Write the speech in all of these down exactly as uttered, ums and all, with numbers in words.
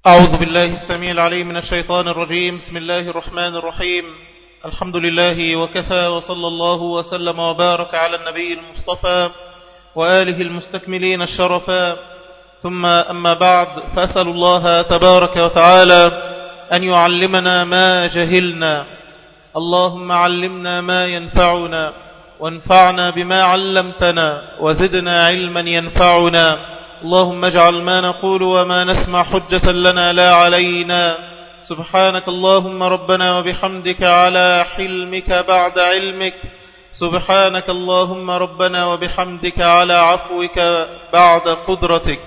أعوذ بالله السميع العليم من الشيطان الرجيم. بسم الله الرحمن الرحيم. الحمد لله وكفى، وصلى الله وسلم وبارك على النبي المصطفى وآله المستكملين الشرفا، ثم أما بعد، فأسأل الله تبارك وتعالى أن يعلمنا ما جهلنا. اللهم علمنا ما ينفعنا وانفعنا بما علمتنا وزدنا علما ينفعنا. اللهم اجعل ما نقول وما نسمع حجة لنا لا علينا. سبحانك اللهم ربنا وبحمدك على حلمك بعد علمك. سبحانك اللهم ربنا وبحمدك على عفوك بعد قدرتك.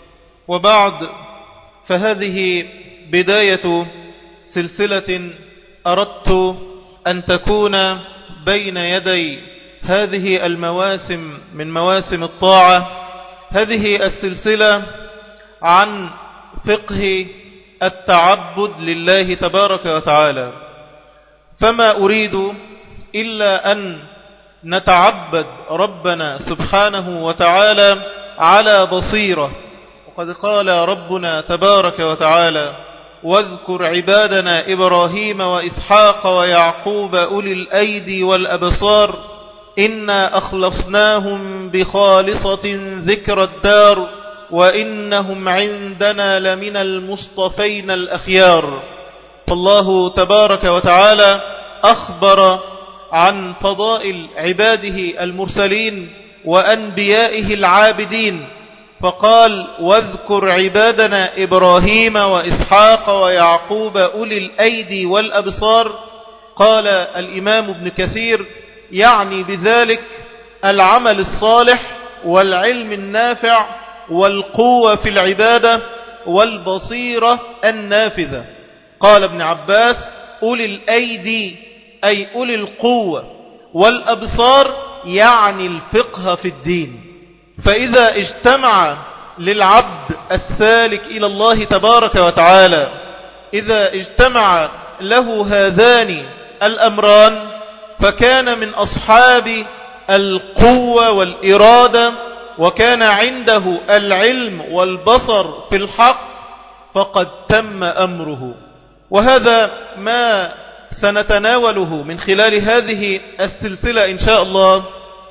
وبعد، فهذه بداية سلسلة أردت أن تكون بين يدي هذه المواسم من مواسم الطاعة. هذه السلسلة عن فقه التعبد لله تبارك وتعالى، فما أريد إلا أن نتعبد ربنا سبحانه وتعالى على بصيرة. وقد قال ربنا تبارك وتعالى: واذكر عبادنا إبراهيم وإسحاق ويعقوب أولي الأيدي والأبصار إنا أخلصناهم بخالصة ذكر الدار وإنهم عندنا لمن المصطفين الأخيار. فالله تبارك وتعالى أخبر عن فضائل عباده المرسلين وأنبيائه العابدين، فقال: واذكر عبادنا إبراهيم وإسحاق ويعقوب أولي الأيدي والأبصار. قال الإمام ابن كثير: يعني بذلك العمل الصالح والعلم النافع والقوة في العبادة والبصيرة النافذة. قال ابن عباس: أولي الأيدي أي أولي القوة، والأبصار يعني الفقه في الدين. فإذا اجتمع للعبد السالك إلى الله تبارك وتعالى، إذا اجتمع له هذان الأمران، فكان من أصحاب القوة والإرادة، وكان عنده العلم والبصر في الحق، فقد تم أمره. وهذا ما سنتناوله من خلال هذه السلسلة إن شاء الله.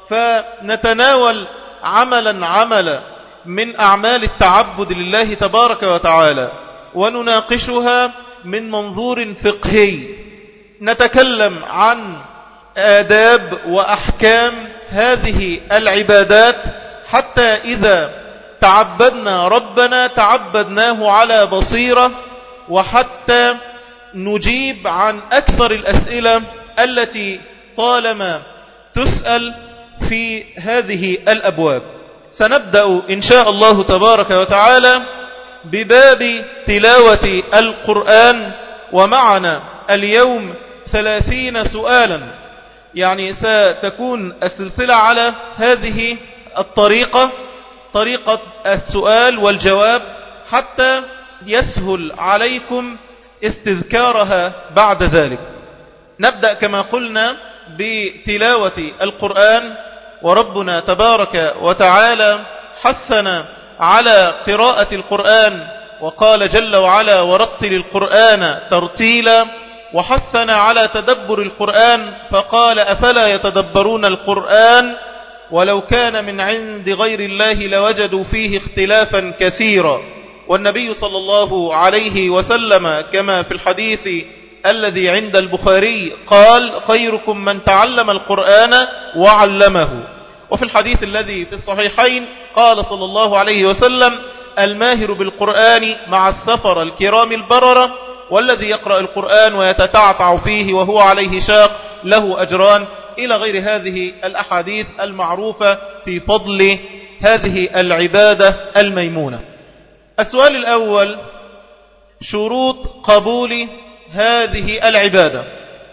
فنتناول عملا عملا من أعمال التعبد لله تبارك وتعالى، ونناقشها من منظور فقهي. نتكلم عن آداب وأحكام هذه العبادات، حتى إذا تعبدنا ربنا تعبدناه على بصيرة، وحتى نجيب عن أكثر الأسئلة التي طالما تسأل في هذه الأبواب. سنبدأ إن شاء الله تبارك وتعالى بباب تلاوة القرآن، ومعنا اليوم ثلاثين سؤالا. يعني ستكون السلسلة على هذه الطريقة، طريقة السؤال والجواب، حتى يسهل عليكم استذكارها بعد ذلك. نبدأ كما قلنا بتلاوة القرآن، وربنا تبارك وتعالى حثنا على قراءة القرآن، وقال جل وعلا: ورتل القرآن ترتيلا. وحثنا على تدبر القرآن، فقال: أفلا يتدبرون القرآن ولو كان من عند غير الله لوجدوا فيه اختلافا كثيرا. والنبي صلى الله عليه وسلم كما في الحديث الذي عند البخاري قال: خيركم من تعلم القرآن وعلمه. وفي الحديث الذي في الصحيحين قال صلى الله عليه وسلم: الماهر بالقرآن مع السفر الكرام البررة، والذي يقرأ القرآن ويتتعتع فيه وهو عليه شاق له أجران، إلى غير هذه الأحاديث المعروفة في فضل هذه العبادة الميمونة. السؤال الأول: شروط قبول هذه العبادة.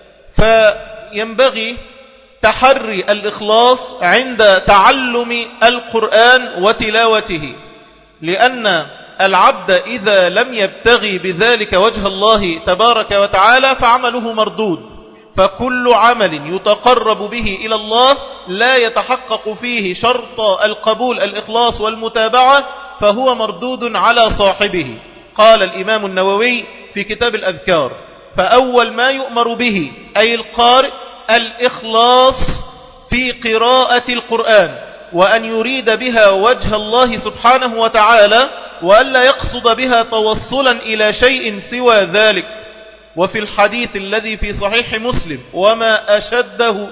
فينبغي تحري الإخلاص عند تعلم القرآن وتلاوته، لأن العبد إذا لم يبتغي بذلك وجه الله تبارك وتعالى فعمله مردود. فكل عمل يتقرب به إلى الله لا يتحقق فيه شرط القبول الإخلاص والمتابعة، فهو مردود على صاحبه. قال الإمام النووي في كتاب الأذكار: فأول ما يؤمر به أي القارئ الإخلاص في قراءة القرآن، وأن يريد بها وجه الله سبحانه وتعالى، وألا يقصد بها توصلا إلى شيء سوى ذلك. وفي الحديث الذي في صحيح مسلم: وما أشده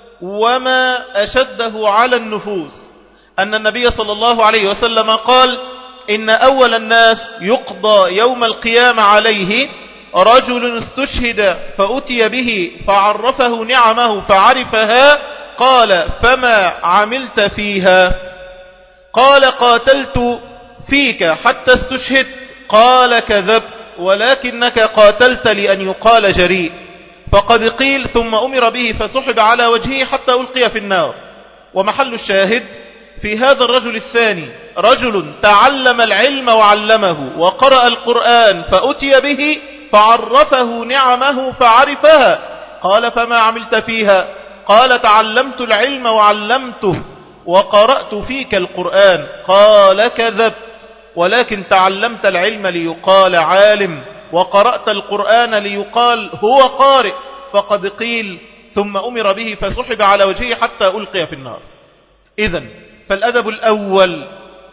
وما أشده على النفوس، أن النبي صلى الله عليه وسلم قال: إن أول الناس يقضى يوم القيامة عليه رجل استشهد فأتي به فعرفه نعمه فعرفها، قال: فما عملت فيها؟ قال: قاتلت فيك حتى استشهدت. قال: كذبت، ولكنك قاتلت لأن يقال جريء. فقد قيل: ثم أمر به فسحب على وجهه حتى ألقي في النار. ومحل الشاهد في هذا الرجل الثاني: رجل تعلم العلم وعلمه وقرأ القرآن فأتي به فعرفه نعمه فعرفها. قال: فما عملت فيها؟ قال: تعلمت العلم وعلمته وقرأت فيك القرآن. قال: كذبت، ولكن تعلمت العلم ليقال عالم، وقرأت القرآن ليقال هو قارئ. فقد قيل: ثم أمر به فسحب على وجهه حتى ألقي في النار. إذن فالأدب الأول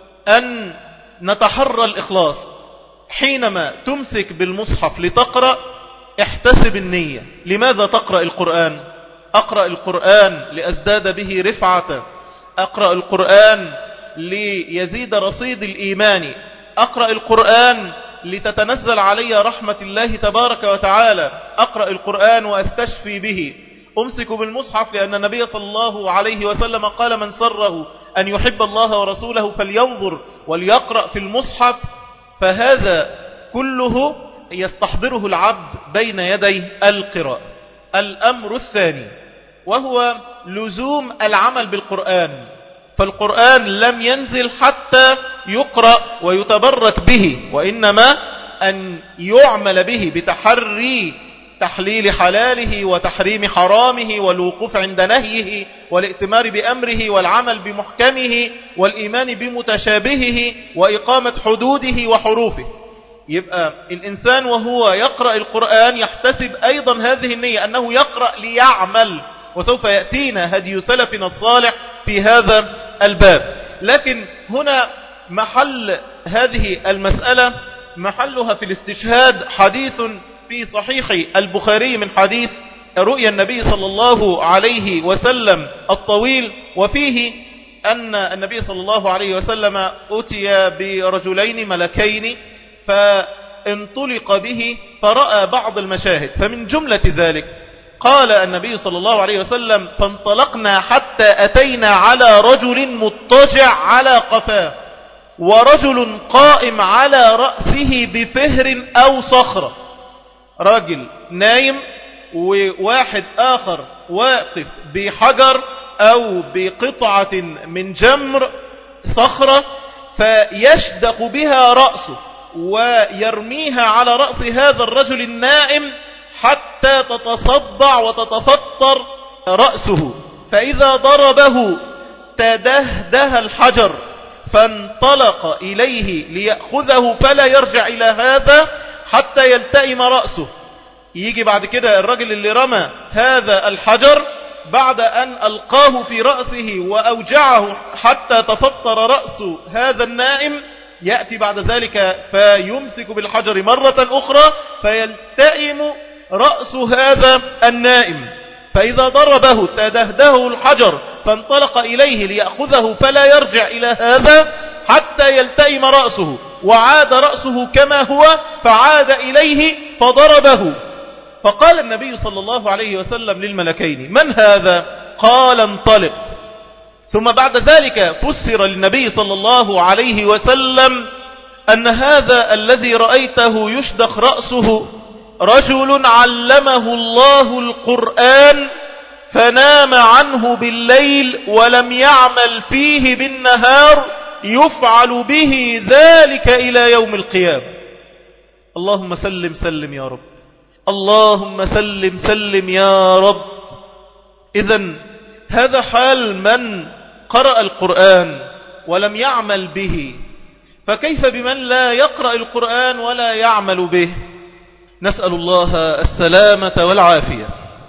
أن نتحرى الإخلاص. حينما تمسك بالمصحف لتقرأ احتسب النية. لماذا تقرأ القرآن؟ أقرأ القرآن لأزداد به رفعة، أقرأ القرآن ليزيد رصيد الإيمان، أقرأ القرآن لتتنزل علي رحمة الله تبارك وتعالى، أقرأ القرآن وأستشفي به. أمسك بالمصحف لأن النبي صلى الله عليه وسلم قال: من سره أن يحب الله ورسوله فلينظر وليقرأ في المصحف. فهذا كله يستحضره العبد بين يدي القراءة. الأمر الثاني وهو لزوم العمل بالقرآن. فالقرآن لم ينزل حتى يقرأ ويتبرك به، وإنما أن يعمل به بتحري تحليل حلاله وتحريم حرامه والوقوف عند نهيه والائتمار بأمره والعمل بمحكمه والإيمان بمتشابهه وإقامة حدوده وحروفه. يبقى الإنسان وهو يقرأ القرآن يحتسب أيضا هذه النية، أنه يقرأ ليعمل، وسوف يأتينا هدي سلفنا الصالح في هذا الباب. لكن هنا محل هذه المسألة محلها في الاستشهاد حديث في صحيح البخاري من حديث رؤيا النبي صلى الله عليه وسلم الطويل، وفيه أن النبي صلى الله عليه وسلم أتي برجلين ملكين فانطلق به فرأى بعض المشاهد. فمن جملة ذلك قال النبي صلى الله عليه وسلم: فانطلقنا حتى أتينا على رجل مضطجع على قفاه، ورجل قائم على رأسه بفهر أو صخرة. راجل نايم وواحد آخر واقف بحجر أو بقطعة من جمر صخرة فيشدق بها رأسه ويرميها على رأس هذا الرجل النائم حتى تتصدع وتتفطر رأسه، فإذا ضربه تدهده الحجر فانطلق إليه ليأخذه فلا يرجع إلى هذا حتى يلتئم رأسه. يجي بعد كده الرجل اللي رمى هذا الحجر بعد أن ألقاه في رأسه وأوجعه حتى تفطر رأس هذا النائم، يأتي بعد ذلك فيمسك بالحجر مرة أخرى فيلتئم رأس هذا النائم، فإذا ضربه تدهده الحجر فانطلق إليه ليأخذه فلا يرجع إلى هذا حتى يلتئم رأسه، وعاد رأسه كما هو فعاد إليه فضربه. فقال النبي صلى الله عليه وسلم للملكين: من هذا؟ قال: انطلق. ثم بعد ذلك فسر للنبي صلى الله عليه وسلم أن هذا الذي رأيته يشدخ رأسه رجل علمه الله القرآن فنام عنه بالليل ولم يعمل فيه بالنهار، يفعل به ذلك إلى يوم القيامة. اللهم سلم سلم يا رب، اللهم سلم سلم يا رب. إذن هذا حال من قرأ القرآن ولم يعمل به. فكيف بمن لا يقرأ القرآن ولا يعمل به؟ نسأل الله السلامة والعافية.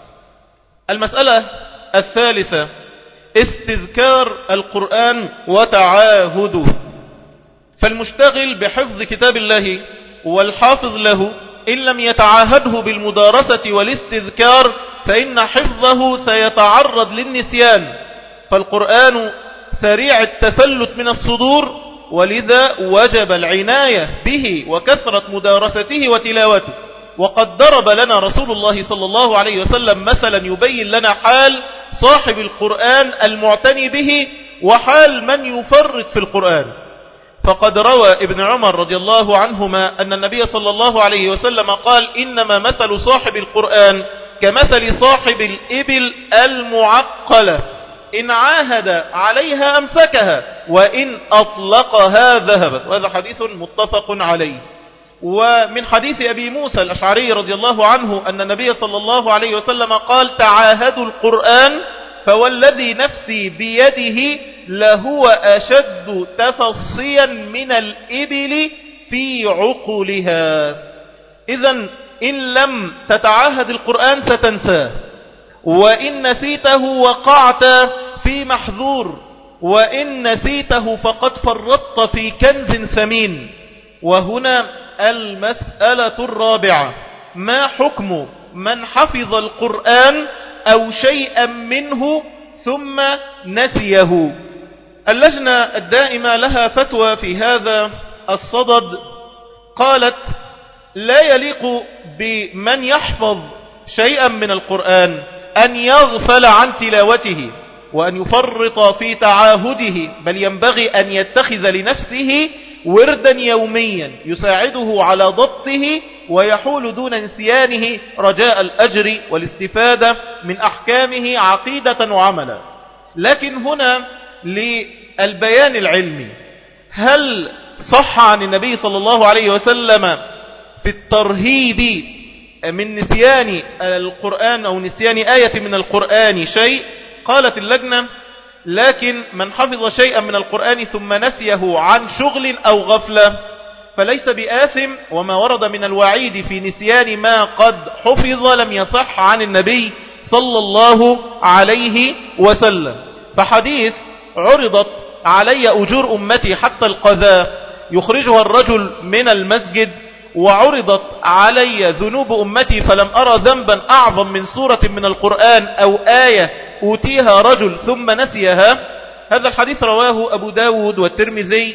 المسألة الثالثة استذكار القرآن وتعاهده. فالمشتغل بحفظ كتاب الله والحافظ له إن لم يتعاهده بالمدارسة والاستذكار فإن حفظه سيتعرض للنسيان، فالقرآن سريع التفلت من الصدور، ولذا وجب العناية به وكثرة مدارسته وتلاوته. وقد ضرب لنا رسول الله صلى الله عليه وسلم مثلا يبين لنا حال صاحب القرآن المعتني به وحال من يفرط في القرآن. فقد روى ابن عمر رضي الله عنهما أن النبي صلى الله عليه وسلم قال: إنما مثل صاحب القرآن كمثل صاحب الإبل المعقلة، إن عاهد عليها أمسكها وإن أطلقها ذهبت. وهذا حديث متفق عليه. ومن حديث أبي موسى الأشعري رضي الله عنه أن النبي صلى الله عليه وسلم قال: تعاهدوا القرآن فوالذي نفسي بيده لهو أشد تفصيا من الإبل في عقلها. إذن إن لم تتعاهد القرآن ستنساه، وإن نسيته وقعت في محذور، وإن نسيته فقد فرطت في كنز ثمين. وهنا المسألة الرابعة: ما حكم من حفظ القرآن أو شيئا منه ثم نسيه؟ اللجنة الدائمة لها فتوى في هذا الصدد، قالت: لا يليق بمن يحفظ شيئا من القرآن أن يغفل عن تلاوته وأن يفرط في تعاهده، بل ينبغي أن يتخذ لنفسه وردا يوميا يساعده على ضبطه ويحول دون نسيانه رجاء الأجر والاستفادة من أحكامه عقيدة وعملا. لكن هنا للبيان العلمي: هل صح عن النبي صلى الله عليه وسلم في الترهيب من نسيان القرآن أو نسيان آية من القرآن شيء؟ قالت اللجنة: لكن من حفظ شيئا من القرآن ثم نسيه عن شغل أو غفلة فليس بآثم، وما ورد من الوعيد في نسيان ما قد حفظ لم يصح عن النبي صلى الله عليه وسلم. فحديث عرضت علي أجور أمتي حتى القذاء يخرجها الرجل من المسجد، وعرضت علي ذنوب أمتي فلم أرى ذنبا أعظم من سورة من القرآن أو آية أوتيها رجل ثم نسيها. هذا الحديث رواه أبو داود والترمذي،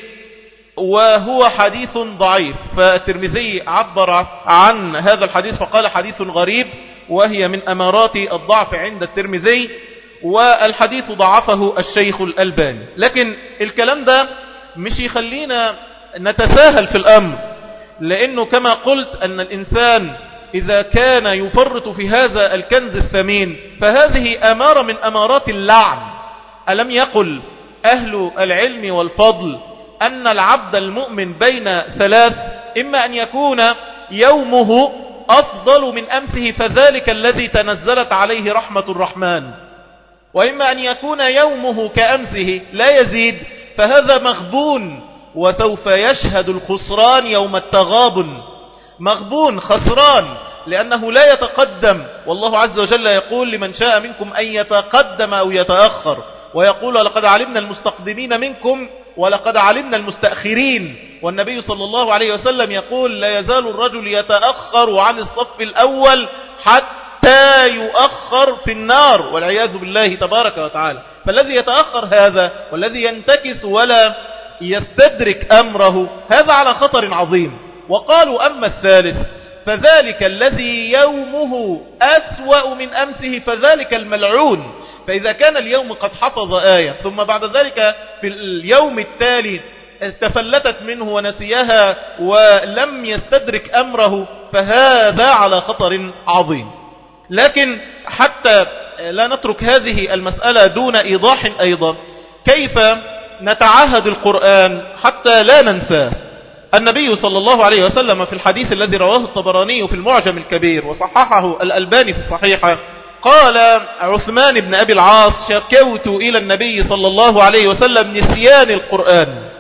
وهو حديث ضعيف. فالترمذي عبر عن هذا الحديث فقال: حديث غريب، وهي من أمارات الضعف عند الترمذي، والحديث ضعفه الشيخ الألباني. لكن الكلام ده مش يخلينا نتساهل في الأمر، لأنه كما قلت أن الإنسان إذا كان يفرط في هذا الكنز الثمين فهذه أمارة من أمارات اللعن. ألم يقل أهل العلم والفضل أن العبد المؤمن بين ثلاث: إما أن يكون يومه أفضل من أمسه فذلك الذي تنزلت عليه رحمة الرحمن، وإما أن يكون يومه كأمسه لا يزيد فهذا مغبون، وسوف يشهد الخسران يوم التغابن. مغبون خسران لأنه لا يتقدم، والله عز وجل يقول: لمن شاء منكم أن يتقدم أو يتأخر، ويقول: لقد علمنا المستقدمين منكم ولقد علمنا المستأخرين. والنبي صلى الله عليه وسلم يقول: لا يزال الرجل يتأخر عن الصف الأول حتى يؤخر في النار، والعياذ بالله تبارك وتعالى. فالذي يتأخر هذا، والذي ينتكس ولا يستدرك أمره، هذا على خطر عظيم. وقالوا: أما الثالث فذلك الذي يومه أسوأ من أمسه فذلك الملعون. فإذا كان اليوم قد حفظ آية ثم بعد ذلك في اليوم التالي تفلتت منه ونسيها ولم يستدرك أمره، فهذا على خطر عظيم. لكن حتى لا نترك هذه المسألة دون إيضاح أيضا، كيف نتعاهد القرآن حتى لا ننساه؟ النبي صلى الله عليه وسلم في الحديث الذي رواه الطبراني في المعجم الكبير وصححه الألباني في الصحيحة قال عثمان بن أبي العاص: شكوت إلى النبي صلى الله عليه وسلم نسيان القرآن،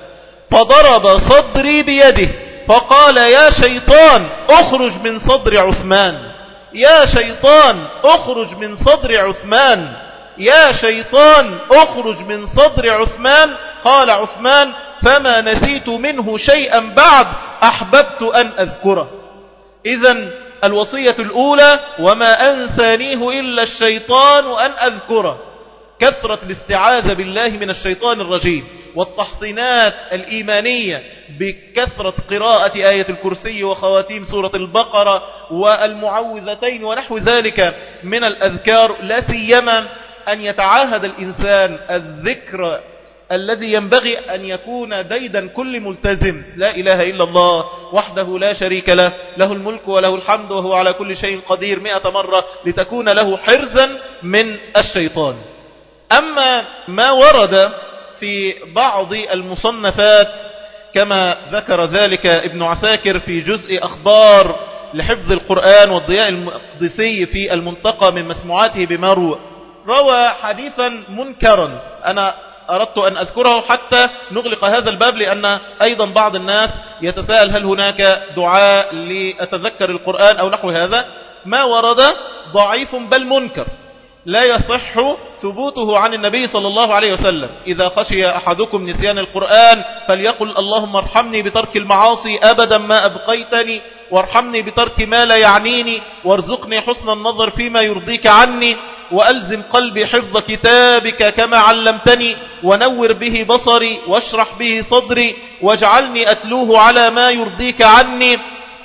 فضرب صدري بيده فقال يا شيطان اخرج من صدر عثمان، يا شيطان اخرج من صدر عثمان، يا شيطان اخرج من صدر عثمان. قال عثمان فما نسيت منه شيئا بعد أحببت أن أذكره. إذن الوصية الأولى وما أنسانيه إلا الشيطان وأن أذكره، كثرة الاستعاذة بالله من الشيطان الرجيم، والتحصينات الإيمانية بكثرة قراءة آية الكرسي وخواتيم سورة البقرة والمعوذتين ونحو ذلك من الأذكار، لا سيما أن يتعاهد الإنسان الذكر الذي ينبغي أن يكون ديدا كل ملتزم: لا إله إلا الله وحده لا شريك له، له الملك وله الحمد وهو على كل شيء قدير مئة مرة، لتكون له حرزا من الشيطان. أما ما ورد في بعض المصنفات كما ذكر ذلك ابن عساكر في جزء أخبار لحفظ القرآن، والضياء المقدسي في المنتقى من مسموعاته بمروى، روى حديثا منكرا. أنا أردت أن أذكره حتى نغلق هذا الباب، لأن أيضا بعض الناس يتساءل هل هناك دعاء لأتذكر القرآن أو نحو هذا. ما ورد ضعيف بل منكر، لا يصح ثبوته عن النبي صلى الله عليه وسلم: إذا خشي أحدكم نسيان القرآن فليقل اللهم ارحمني بترك المعاصي أبدا ما أبقيتني، وارحمني بترك ما لا يعنيني، وارزقني حسن النظر فيما يرضيك عني، وألزم قلبي حفظ كتابك كما علمتني، ونور به بصري، واشرح به صدري، واجعلني أتلوه على ما يرضيك عني،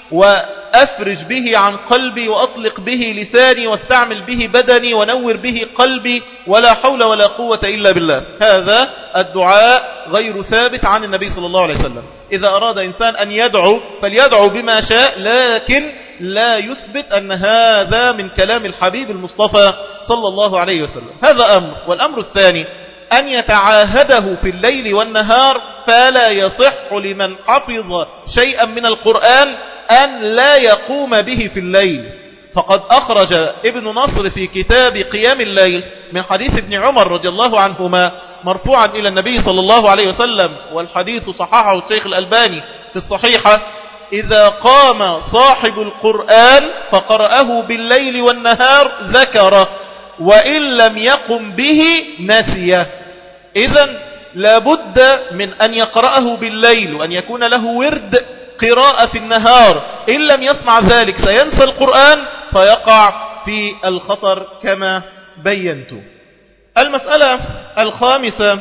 وأفرج به عن قلبي، وأطلق به لساني، واستعمل به بدني، ونور به قلبي، ولا حول ولا قوة إلا بالله. هذا الدعاء غير ثابت عن النبي صلى الله عليه وسلم. إذا أراد إنسان أن يدعو فليدعو بما شاء، لكن لا يثبت أن هذا من كلام الحبيب المصطفى صلى الله عليه وسلم. هذا أمر. والأمر الثاني أن يتعاهده في الليل والنهار، فلا يصح لمن حفظ شيئا من القرآن أن لا يقوم به في الليل. فقد أخرج ابن نصر في كتاب قيام الليل من حديث ابن عمر رضي الله عنهما مرفوعا إلى النبي صلى الله عليه وسلم، والحديث صححه الشيخ الألباني في الصحيحة: إذا قام صاحب القرآن فقرأه بالليل والنهار ذكره، وإن لم يقم به نسيه. إذن لابد من أن يقرأه بالليل، وأن يكون له ورد قراءة في النهار. إن لم يصنع ذلك سينسى القرآن فيقع في الخطر كما بينت. المسألة الخامسة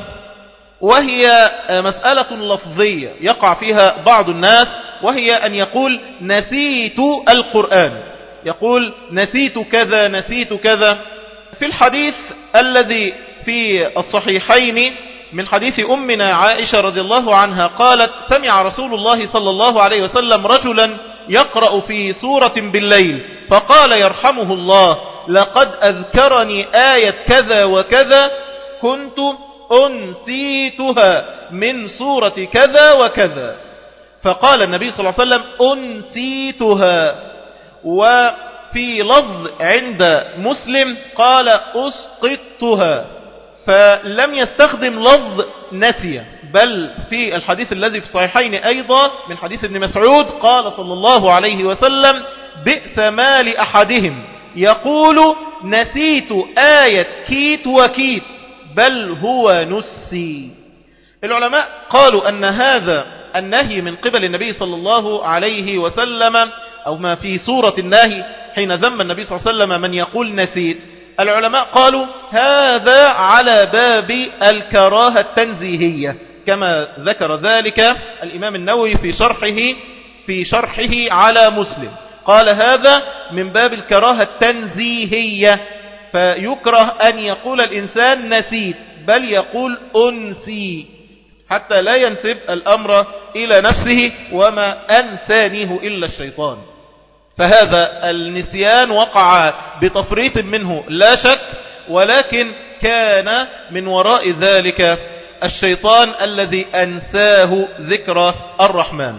وهي مسألة لفظية يقع فيها بعض الناس، وهي أن يقول نسيت القرآن، يقول نسيت كذا نسيت كذا. في الحديث الذي في الصحيحين من حديث أمنا عائشة رضي الله عنها قالت: سمع رسول الله صلى الله عليه وسلم رجلا يقرأ في سورة بالليل فقال يرحمه الله: لقد أذكرني آية كذا وكذا كنت أنسيتها من سورة كذا وكذا. فقال النبي صلى الله عليه وسلم: أنسيتها. وفي لفظ عند مسلم قال: أسقطتها. فلم يستخدم لفظ نسي، بل في الحديث الذي في الصحيحين أيضا من حديث ابن مسعود قال صلى الله عليه وسلم: بئس ما لأحدهم يقول نسيت آية كيت وكيت بل هو نسي. العلماء قالوا أن هذا النهي من قبل النبي صلى الله عليه وسلم، أو ما في سورة النهي حين ذم النبي صلى الله عليه وسلم من يقول نسيت، العلماء قالوا هذا على باب الكراهة التنزيهية، كما ذكر ذلك الإمام النووي في شرحه في شرحه على مسلم، قال هذا من باب الكراهة التنزيهية، فيكره أن يقول الإنسان نسيت، بل يقول أنسي، حتى لا ينسب الأمر إلى نفسه: وما أنسانيه إلا الشيطان. فهذا النسيان وقع بتفريط منه لا شك، ولكن كان من وراء ذلك الشيطان الذي أنساه ذكر الرحمن.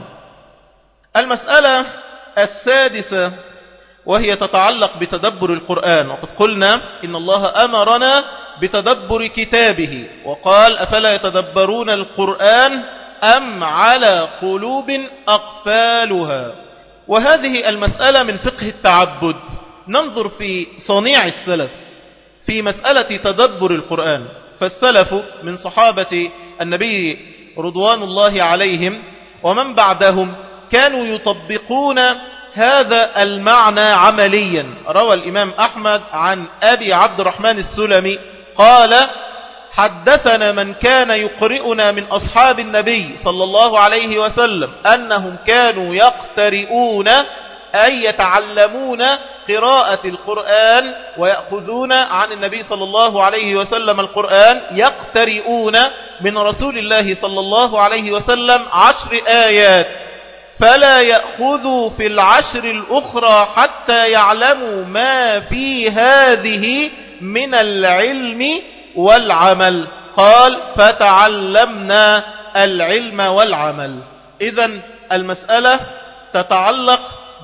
المسألة السادسة وهي تتعلق بتدبر القرآن، وقد قلنا إن الله أمرنا بتدبر كتابه، وقال: أفلا يتدبرون القرآن أم على قلوب أقفالها؟ وهذه المسألة من فقه التعبد. ننظر في صنيع السلف في مسألة تدبر القرآن. فالسلف من صحابة النبي رضوان الله عليهم ومن بعدهم كانوا يطبقون هذا المعنى عمليا. روى الإمام أحمد عن أبي عبد الرحمن السلمي قال: حدثنا من كان يقرئنا من أصحاب النبي صلى الله عليه وسلم أنهم كانوا يقترئون أي يتعلمون قراءة القرآن ويأخذون عن النبي صلى الله عليه وسلم القرآن، يقترئون من رسول الله صلى الله عليه وسلم عشر آيات، فلا يأخذوا في العشر الأخرى حتى يعلموا ما في هذه من العلم والعمل. قال: فتعلمنا العلم والعمل. إذن المسألة تتعلق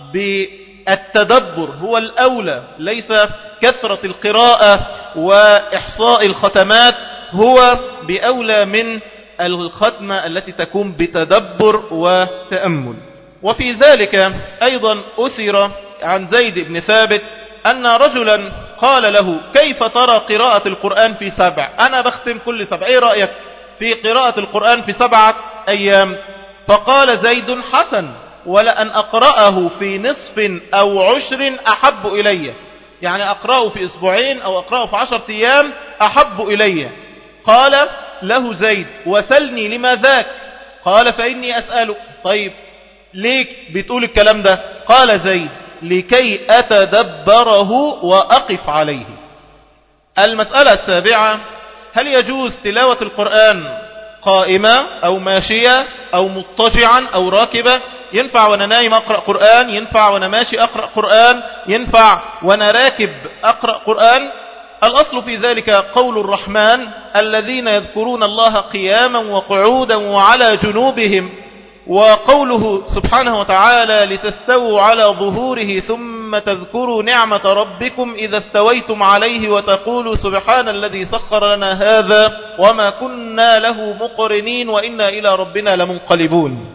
بالتدبر، هو الأولى، ليس كثرة القراءة وإحصاء الختمات، هو بأولى من الختمة التي تكون بتدبر وتأمل. وفي ذلك أيضا أثر عن زيد بن ثابت أن رجلا قال له: كيف ترى قراءة القرآن في سبع؟ أنا بختم كل سبع، إيه رأيك في قراءة القرآن في سبعة أيام؟ فقال زيد: حسن، ولأن أقرأه في نصف أو عشر أحب إلي، يعني أقرأه في أسبوعين أو أقرأه في عشرة أيام أحب إلي. قال له زيد: وسلني لما ذاك؟ قال: فإني أسألك. طيب ليك بتقول الكلام ده؟ قال زيد: لكي أتدبره وأقف عليه. المسألة السابعة: هل يجوز تلاوة القرآن قائمة أو ماشية أو مضطجعا أو راكبة؟ ينفع وانا نايم أقرأ قرآن، ينفع وانا ماشي أقرأ قرآن، ينفع وانا راكب أقرأ قرآن. الأصل في ذلك قول الرحمن: الذين يذكرون الله قياما وقعودا وعلى جنوبهم، وقوله سبحانه وتعالى: لتستووا على ظهوره ثم تذكروا نعمة ربكم إذا استويتم عليه وتقولوا سبحان الذي سخر لنا هذا وما كنا له مقرنين وإنا إلى ربنا لمنقلبون.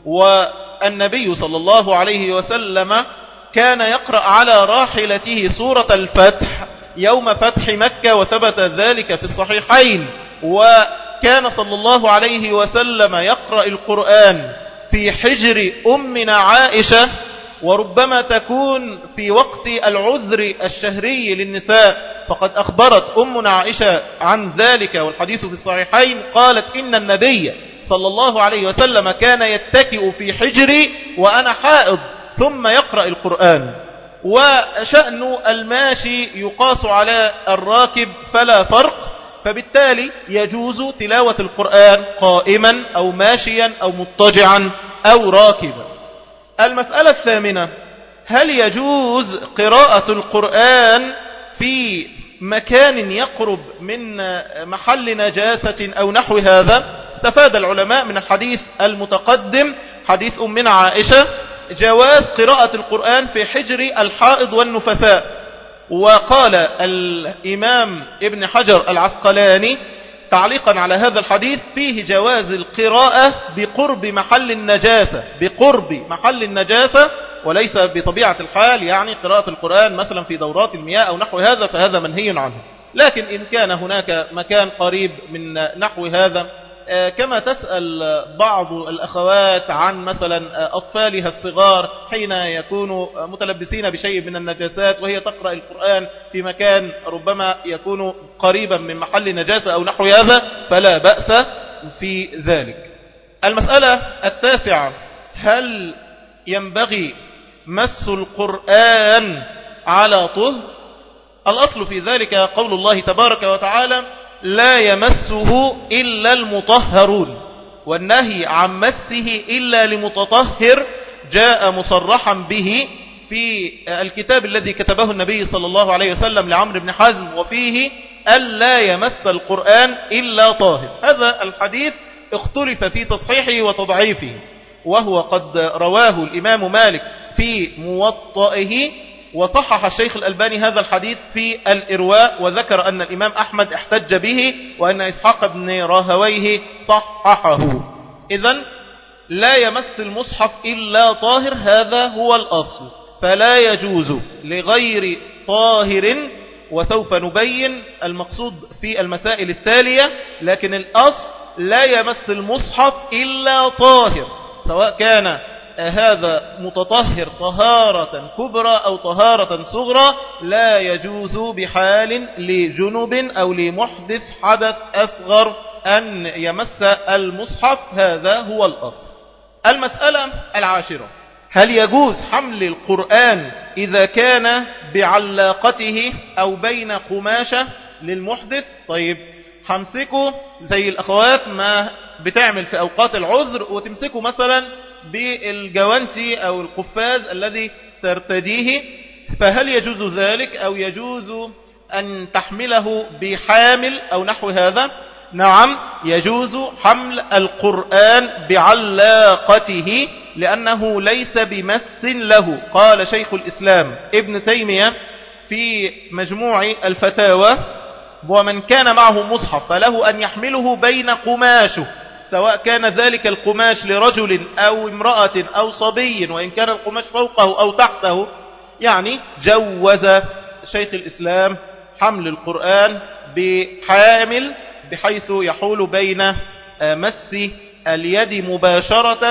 والنبي صلى الله عليه وسلم كان يقرأ على راحلته سورة الفتح يوم فتح مكة، وثبت ذلك في الصحيحين. وكان صلى الله عليه وسلم يقرأ القرآن في حجر أمنا عائشة، وربما تكون في وقت العذر الشهري للنساء، فقد أخبرت أمنا عائشة عن ذلك والحديث في الصحيحين. قالت: إن النبي صلى الله عليه وسلم كان يتكئ في حجري وأنا حائض ثم يقرأ القرآن. وشأن الماشي يقاس على الراكب فلا فرق، فبالتالي يجوز تلاوة القرآن قائما أو ماشيا أو مضطجعا أو راكبا. المسألة الثامنة: هل يجوز قراءة القرآن في مكان يقرب من محل نجاسة أو نحو هذا؟ استفاد العلماء من الحديث المتقدم، حديث أمنا عائشة، جواز قراءة القرآن في حجر الحائض والنفساء. وقال الإمام ابن حجر العسقلاني تعليقا على هذا الحديث: فيه جواز القراءة بقرب محل النجاسة، بقرب محل النجاسة، وليس بطبيعة الحال يعني قراءة القرآن مثلا في دورات المياه أو نحو هذا، فهذا منهي عنه. لكن إن كان هناك مكان قريب من نحو هذا، كما تسأل بعض الأخوات عن مثلا أطفالها الصغار حين يكونوا متلبسين بشيء من النجاسات وهي تقرأ القرآن في مكان ربما يكون قريبا من محل نجاسة أو نحو هذا، فلا بأس في ذلك. المسألة التاسعة: هل ينبغي مس القرآن على طهر؟ الأصل في ذلك قول الله تبارك وتعالى: لا يمسه إلا المطهرون، والنهي عن مسه إلا لمتطهر جاء مصرحا به في الكتاب الذي كتبه النبي صلى الله عليه وسلم لعمرو بن حزم، وفيه ألا يمس القرآن إلا طاهر. هذا الحديث اختلف في تصحيحه وتضعيفه، وهو قد رواه الإمام مالك في موطئه، وصحح الشيخ الألباني هذا الحديث في الإرواء، وذكر أن الإمام أحمد احتج به وأن إسحاق بن راهويه صححه. إذن لا يمس المصحف إلا طاهر، هذا هو الأصل، فلا يجوز لغير طاهر، وسوف نبين المقصود في المسائل التالية. لكن الأصل لا يمس المصحف إلا طاهر، سواء كان هذا متطهر طهارة كبرى أو طهارة صغرى، لا يجوز بحال لجنب أو لمحدث حدث أصغر أن يمس المصحف، هذا هو الأصل. المسألة العاشرة: هل يجوز حمل القرآن إذا كان بعلاقته أو بين قماشة للمحدث؟ طيب همسكه زي الأخوات ما بتعمل في أوقات العذر، وتمسكه مثلا بالجوانتي أو القفاز الذي ترتديه، فهل يجوز ذلك أو يجوز أن تحمله بحامل أو نحو هذا؟ نعم، يجوز حمل القرآن بعلاقته لأنه ليس بمس له. قال شيخ الإسلام ابن تيمية في مجموع الفتاوى: ومن كان معه مصحف فله أن يحمله بين قماشه، سواء كان ذلك القماش لرجل أو امرأة أو صبي، وإن كان القماش فوقه أو تحته. يعني جوز شيخ الإسلام حمل القرآن بحامل بحيث يحول بين مس اليد مباشرة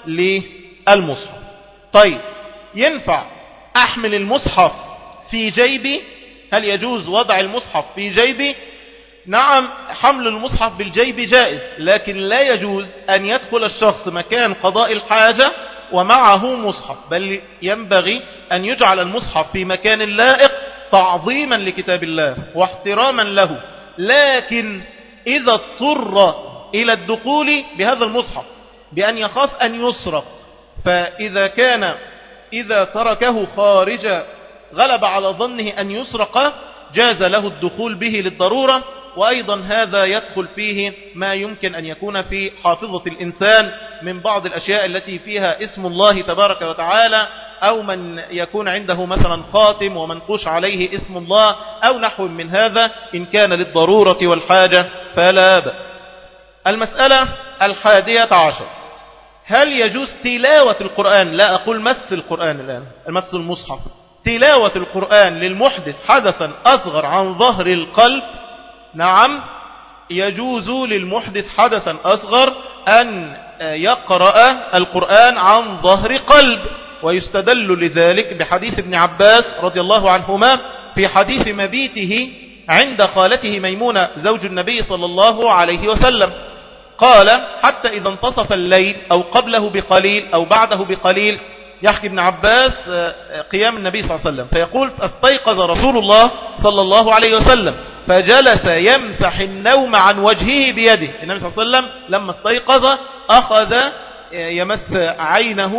للمصحف. طيب ينفع أحمل المصحف في جيبي؟ هل يجوز وضع المصحف في جيبي؟ نعم، حمل المصحف بالجيب جائز، لكن لا يجوز أن يدخل الشخص مكان قضاء الحاجة ومعه مصحف، بل ينبغي أن يجعل المصحف في مكان لائق تعظيما لكتاب الله واحتراما له. لكن إذا اضطر إلى الدخول بهذا المصحف بأن يخاف أن يسرق، فإذا كان إذا تركه خارج غلب على ظنه أن يسرق، جاز له الدخول به للضرورة. وأيضا هذا يدخل فيه ما يمكن أن يكون في حافظة الإنسان من بعض الأشياء التي فيها اسم الله تبارك وتعالى، أو من يكون عنده مثلا خاتم ومنقوش عليه اسم الله أو نحو من هذا، إن كان للضرورة والحاجة فلا بأس. المسألة الحادية عشر: هل يجوز تلاوة القرآن؟ لا أقول مس القرآن الآن، المس المصحف، تلاوة القرآن للمحدث حدثا أصغر عن ظهر القلب؟ نعم، يجوز للمحدث حدثا أصغر أن يقرأ القرآن عن ظهر قلب، ويستدل لذلك بحديث ابن عباس رضي الله عنهما في حديث مبيته عند خالته ميمونة زوج النبي صلى الله عليه وسلم، قال: حتى إذا انتصف الليل أو قبله بقليل أو بعده بقليل، يحكي ابن عباس قيام النبي صلى الله عليه وسلم، فيقول: فاستيقظ رسول الله صلى الله عليه وسلم فجلس يمسح النوم عن وجهه بيده. النبي صلى الله عليه وسلم لما استيقظ أخذ يمس عينه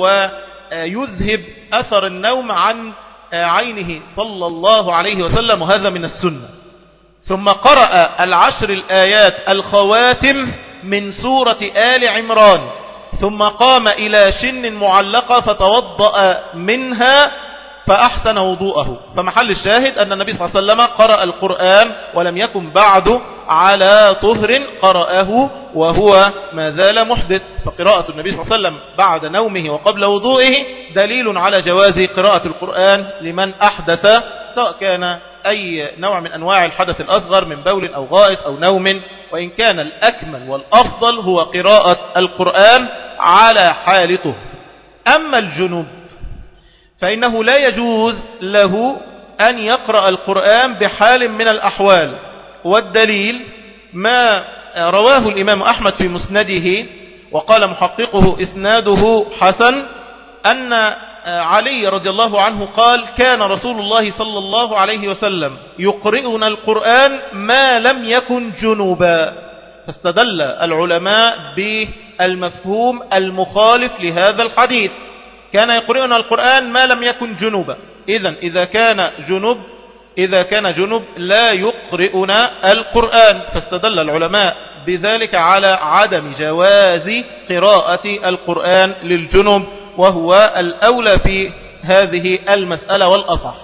ويذهب أثر النوم عن عينه صلى الله عليه وسلم، وهذا من السنة. ثم قرأ العشر الآيات الخواتم من سورة آل عمران، ثم قام إلى شن معلقة فتوضأ منها فأحسن وضوءه. فمحل الشاهد أن النبي صلى الله عليه وسلم قرأ القرآن ولم يكن بعد على طهر، قرأه وهو ما زال محدث. فقراءة النبي صلى الله عليه وسلم بعد نومه وقبل وضوئه دليل على جواز قراءة القرآن لمن أحدث، سواء كان أي نوع من أنواع الحدث الأصغر من بول أو غائط أو نوم، وإن كان الأكمل والأفضل هو قراءة القرآن على حالته. أما الجنوب فإنه لا يجوز له أن يقرأ القرآن بحال من الأحوال، والدليل ما رواه الإمام أحمد في مسنده وقال محققه إسناده حسن، أن علي رضي الله عنه قال: كان رسول الله صلى الله عليه وسلم يقرئنا القرآن ما لم يكن جنوبا. فاستدل العلماء بالمفهوم المخالف لهذا الحديث، كان يقرئنا القرآن ما لم يكن جنوبا. إذن إذا كان جنوب إذا كان جنوب لا يقرئنا القرآن، فاستدل العلماء بذلك على عدم جواز قراءة القرآن للجنوب، وهو الأولى في هذه المسألة والأصح.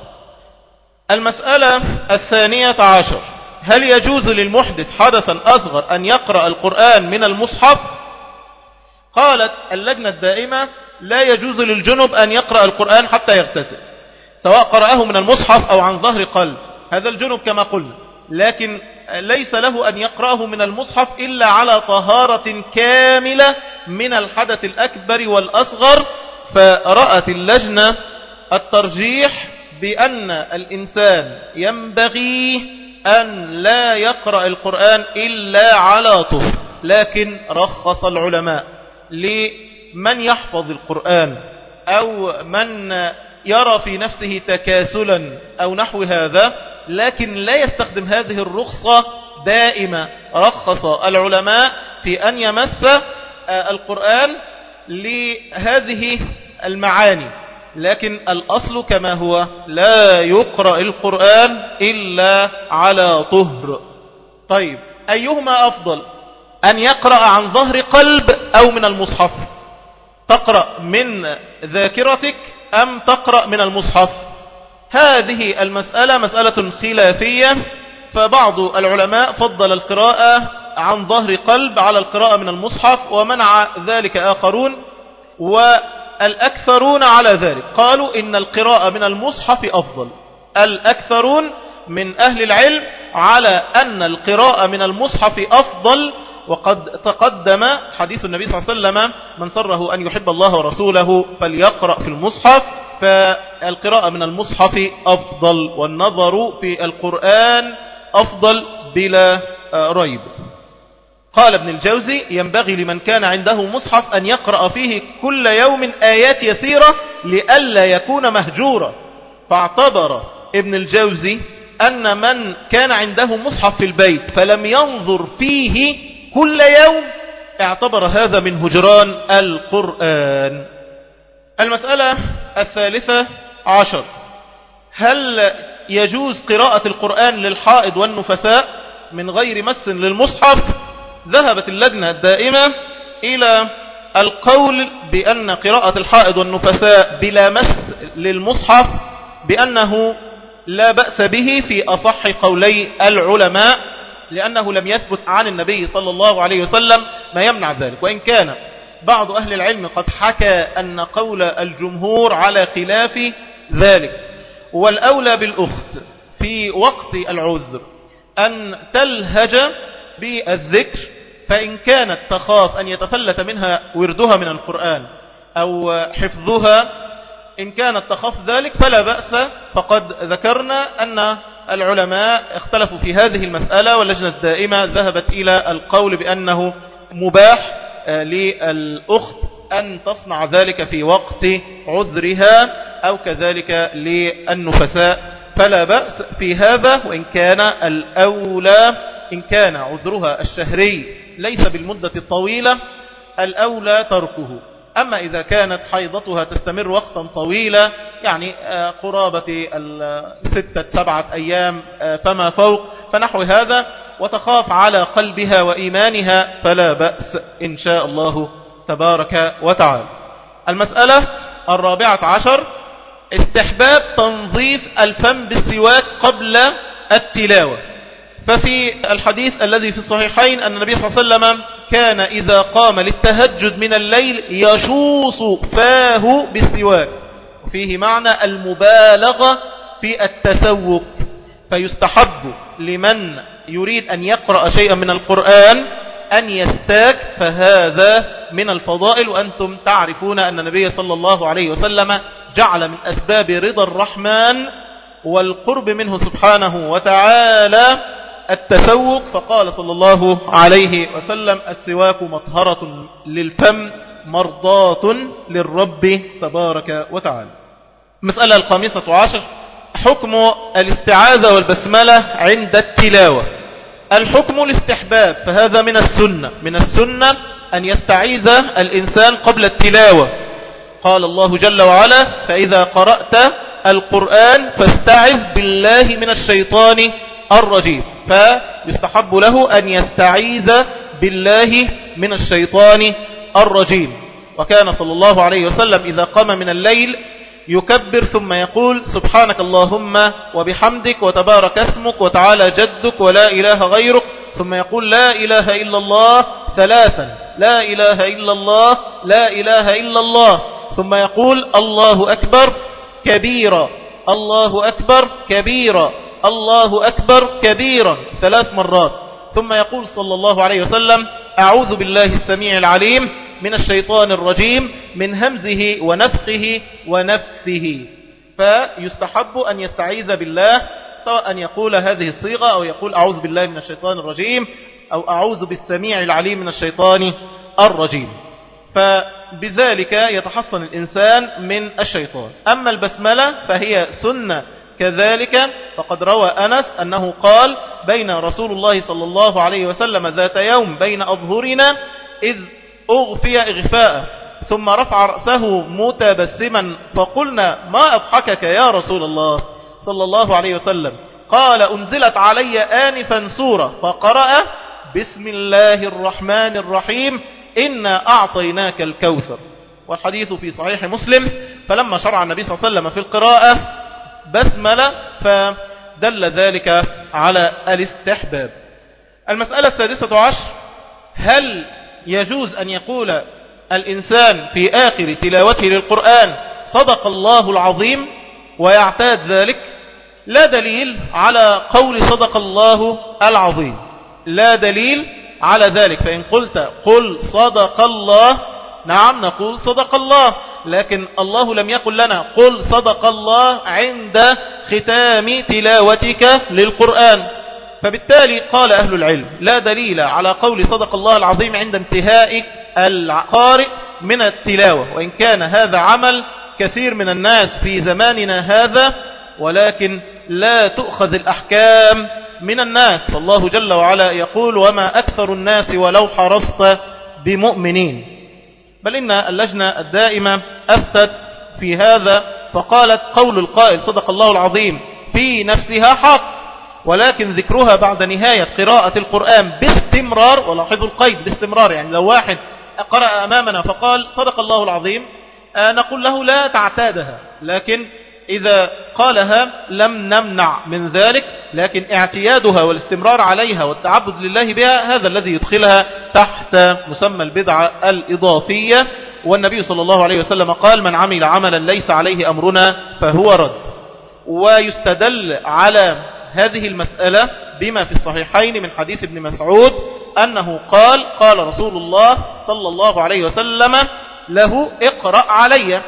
المسألة الثانية عشر: هل يجوز للمحدث حدثا أصغر أن يقرأ القرآن من المصحف؟ قالت اللجنة الدائمة لا يجوز للجنب أن يقرأ القرآن حتى يغتسل، سواء قرأه من المصحف أو عن ظهر قلب، هذا الجنب كما قلنا، لكن ليس له أن يقرأه من المصحف إلا على طهارة كاملة من الحدث الأكبر والأصغر. فرأت اللجنة الترجيح بأن الإنسان ينبغي أن لا يقرأ القرآن إلا على طهر، لكن رخص العلماء لمن يحفظ القرآن أو من يرى في نفسه تكاسلا أو نحو هذا، لكن لا يستخدم هذه الرخصة دائما. رخص العلماء في أن يمس القرآن لهذه المعاني، لكن الأصل كما هو لا يقرأ القرآن إلا على طهر. طيب أيهما أفضل، أن يقرأ عن ظهر قلب أو من المصحف؟ تقرأ من ذاكرتك أم تقرأ من المصحف؟ هذه المسألة مسألة خلافية، فبعض العلماء فضل القراءة عن ظهر قلب على القراءة من المصحف، ومنع ذلك آخرون، والأكثرون على ذلك قالوا إن القراءة من المصحف أفضل. الأكثرون من أهل العلم على أن القراءة من المصحف أفضل، وقد تقدم حديث النبي صلى الله عليه وسلم: من سره أن يحب الله ورسوله فليقرأ في المصحف. فالقراءة من المصحف أفضل، والنظر في القرآن أفضل بلا ريب. قال ابن الجوزي: ينبغي لمن كان عنده مصحف أن يقرأ فيه كل يوم آيات يسيرة لئلا يكون مهجورا. فاعتبر ابن الجوزي أن من كان عنده مصحف في البيت فلم ينظر فيه كل يوم اعتبر هذا من هجران القرآن. المسألة الثالثة عشر: هل يجوز قراءة القرآن للحائض والنفساء من غير مس للمصحف؟ ذهبت اللجنة الدائمة إلى القول بأن قراءة الحائض والنفساء بلا مس للمصحف بأنه لا بأس به في أصح قولي العلماء، لأنه لم يثبت عن النبي صلى الله عليه وسلم ما يمنع ذلك، وإن كان بعض أهل العلم قد حكى أن قول الجمهور على خلاف ذلك. والأولى بالأخت في وقت العذر أن تلهج بالذكر، فإن كانت تخاف أن يتفلت منها وردها من القرآن أو حفظها، إن كانت تخاف ذلك فلا بأس. فقد ذكرنا أن العلماء اختلفوا في هذه المسألة، واللجنة الدائمة ذهبت إلى القول بأنه مباح للأخت أن تصنع ذلك في وقت عذرها، أو كذلك للنفساء، فلا بأس في هذا. وإن كان الأولى إن كان عذرها الشهري ليس بالمدة الطويلة الأولى تركه. أما إذا كانت حيضتها تستمر وقتا طويلا، يعني قرابة ستة سبعة أيام فما فوق فنحو هذا، وتخاف على قلبها وإيمانها، فلا بأس إن شاء الله تبارك وتعالى. المسألة الرابعة عشر: استحباب تنظيف الفم بالسواك قبل التلاوة. ففي الحديث الذي في الصحيحين أن النبي صلى الله عليه وسلم كان إذا قام للتهجد من الليل يشوص فاه بالسواك، وفيه معنى المبالغة في التسوك. فيستحب لمن يريد أن يقرأ شيئا من القرآن أن يستاك، فهذا من الفضائل. وأنتم تعرفون أن النبي صلى الله عليه وسلم جعل من أسباب رضا الرحمن والقرب منه سبحانه وتعالى التسوق، فقال صلى الله عليه وسلم: السواك مطهرة للفم مرضاة للرب تبارك وتعالى. مسألة الخامسة عشر: حكم الاستعاذة والبسملة عند التلاوة. الحكم الاستحباب، فهذا من السنة من السنة أن يستعيذ الإنسان قبل التلاوة. قال الله جل وعلا: فإذا قرأت القرآن فاستعذ بالله من الشيطان الرجيم. فيستحب له أن يستعيذ بالله من الشيطان الرجيم. وكان صلى الله عليه وسلم إذا قام من الليل يكبر ثم يقول: سبحانك اللهم وبحمدك وتبارك اسمك وتعالى جدك ولا إله غيرك، ثم يقول: لا إله إلا الله ثلاثا، لا إله إلا الله لا إله إلا الله، ثم يقول الله أكبر كبيرا الله أكبر كبيرا الله أكبر كبيرا ثلاث مرات، ثم يقول صلى الله عليه وسلم أعوذ بالله السميع العليم من الشيطان الرجيم من همزه ونفخه ونفثه. فيستحب أن يستعيذ بالله، سواء أن يقول هذه الصيغة أو يقول أعوذ بالله من الشيطان الرجيم أو أعوذ بالسميع العليم من الشيطان الرجيم، فبذلك يتحصن الإنسان من الشيطان. أما البسملة فهي سنة كذلك، فقد روى أنس أنه قال بين رسول الله صلى الله عليه وسلم ذات يوم بين أظهرنا إذ أغفي إغفاء ثم رفع رأسه متبسما فقلنا ما أضحكك يا رسول الله صلى الله عليه وسلم؟ قال أنزلت علي آنفا سورة فقرأ بسم الله الرحمن الرحيم إنا أعطيناك الكوثر، والحديث في صحيح مسلم. فلما شرع النبي صلى الله عليه وسلم في القراءة بسملة فدل ذلك على الاستحباب. المسألة السادسة عشر: هل يجوز أن يقول الإنسان في آخر تلاوته للقرآن صدق الله العظيم ويعتاد ذلك؟ لا دليل على قول صدق الله العظيم، لا دليل على ذلك. فإن قلت قل صدق الله، نعم نقول صدق الله، لكن الله لم يقل لنا قل صدق الله عند ختام تلاوتك للقرآن. فبالتالي قال أهل العلم لا دليل على قول صدق الله العظيم عند انتهاء القارئ من التلاوة، وإن كان هذا عمل كثير من الناس في زماننا هذا، ولكن لا تؤخذ الأحكام من الناس، فالله جل وعلا يقول وما أكثر الناس ولو حرصت بمؤمنين. بل إن اللجنة الدائمة أفتت في هذا فقالت قول القائل صدق الله العظيم في نفسها حق، ولكن ذكرها بعد نهاية قراءة القرآن باستمرار، ولاحظوا القيد باستمرار، يعني لو واحد قرأ أمامنا فقال صدق الله العظيم نقول له لا تعتادها، لكن إذا قالها لم نمنع من ذلك، لكن اعتيادها والاستمرار عليها والتعبد لله بها هذا الذي يدخلها تحت مسمى البدعة الإضافية. والنبي صلى الله عليه وسلم قال من عمل عملا ليس عليه أمرنا فهو رد. ويستدل على هذه المسألة بما في الصحيحين من حديث ابن مسعود أنه قال قال رسول الله صلى الله عليه وسلم له اقرأ علي،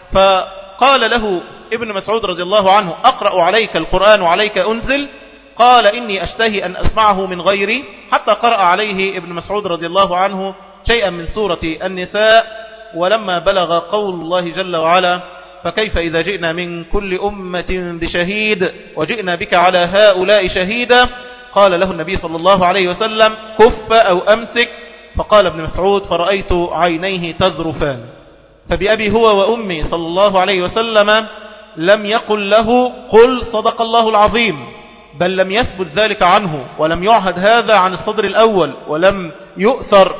فقال له ابن مسعود رضي الله عنه أقرأ عليك القرآن وعليك أنزل؟ قال إني أشتهي أن أسمعه من غيري، حتى قرأ عليه ابن مسعود رضي الله عنه شيئا من سورة النساء. ولما بلغ قول الله جل وعلا فكيف إذا جئنا من كل أمة بشهيد وجئنا بك على هؤلاء شهيدا، قال له النبي صلى الله عليه وسلم كف أو أمسك، فقال ابن مسعود فرأيت عينيه تذرفان. فبأبي هو وأمي صلى الله عليه وسلم لم يقل له قل صدق الله العظيم، بل لم يثبت ذلك عنه، ولم يعهد هذا عن الصدر الأول، ولم يؤثر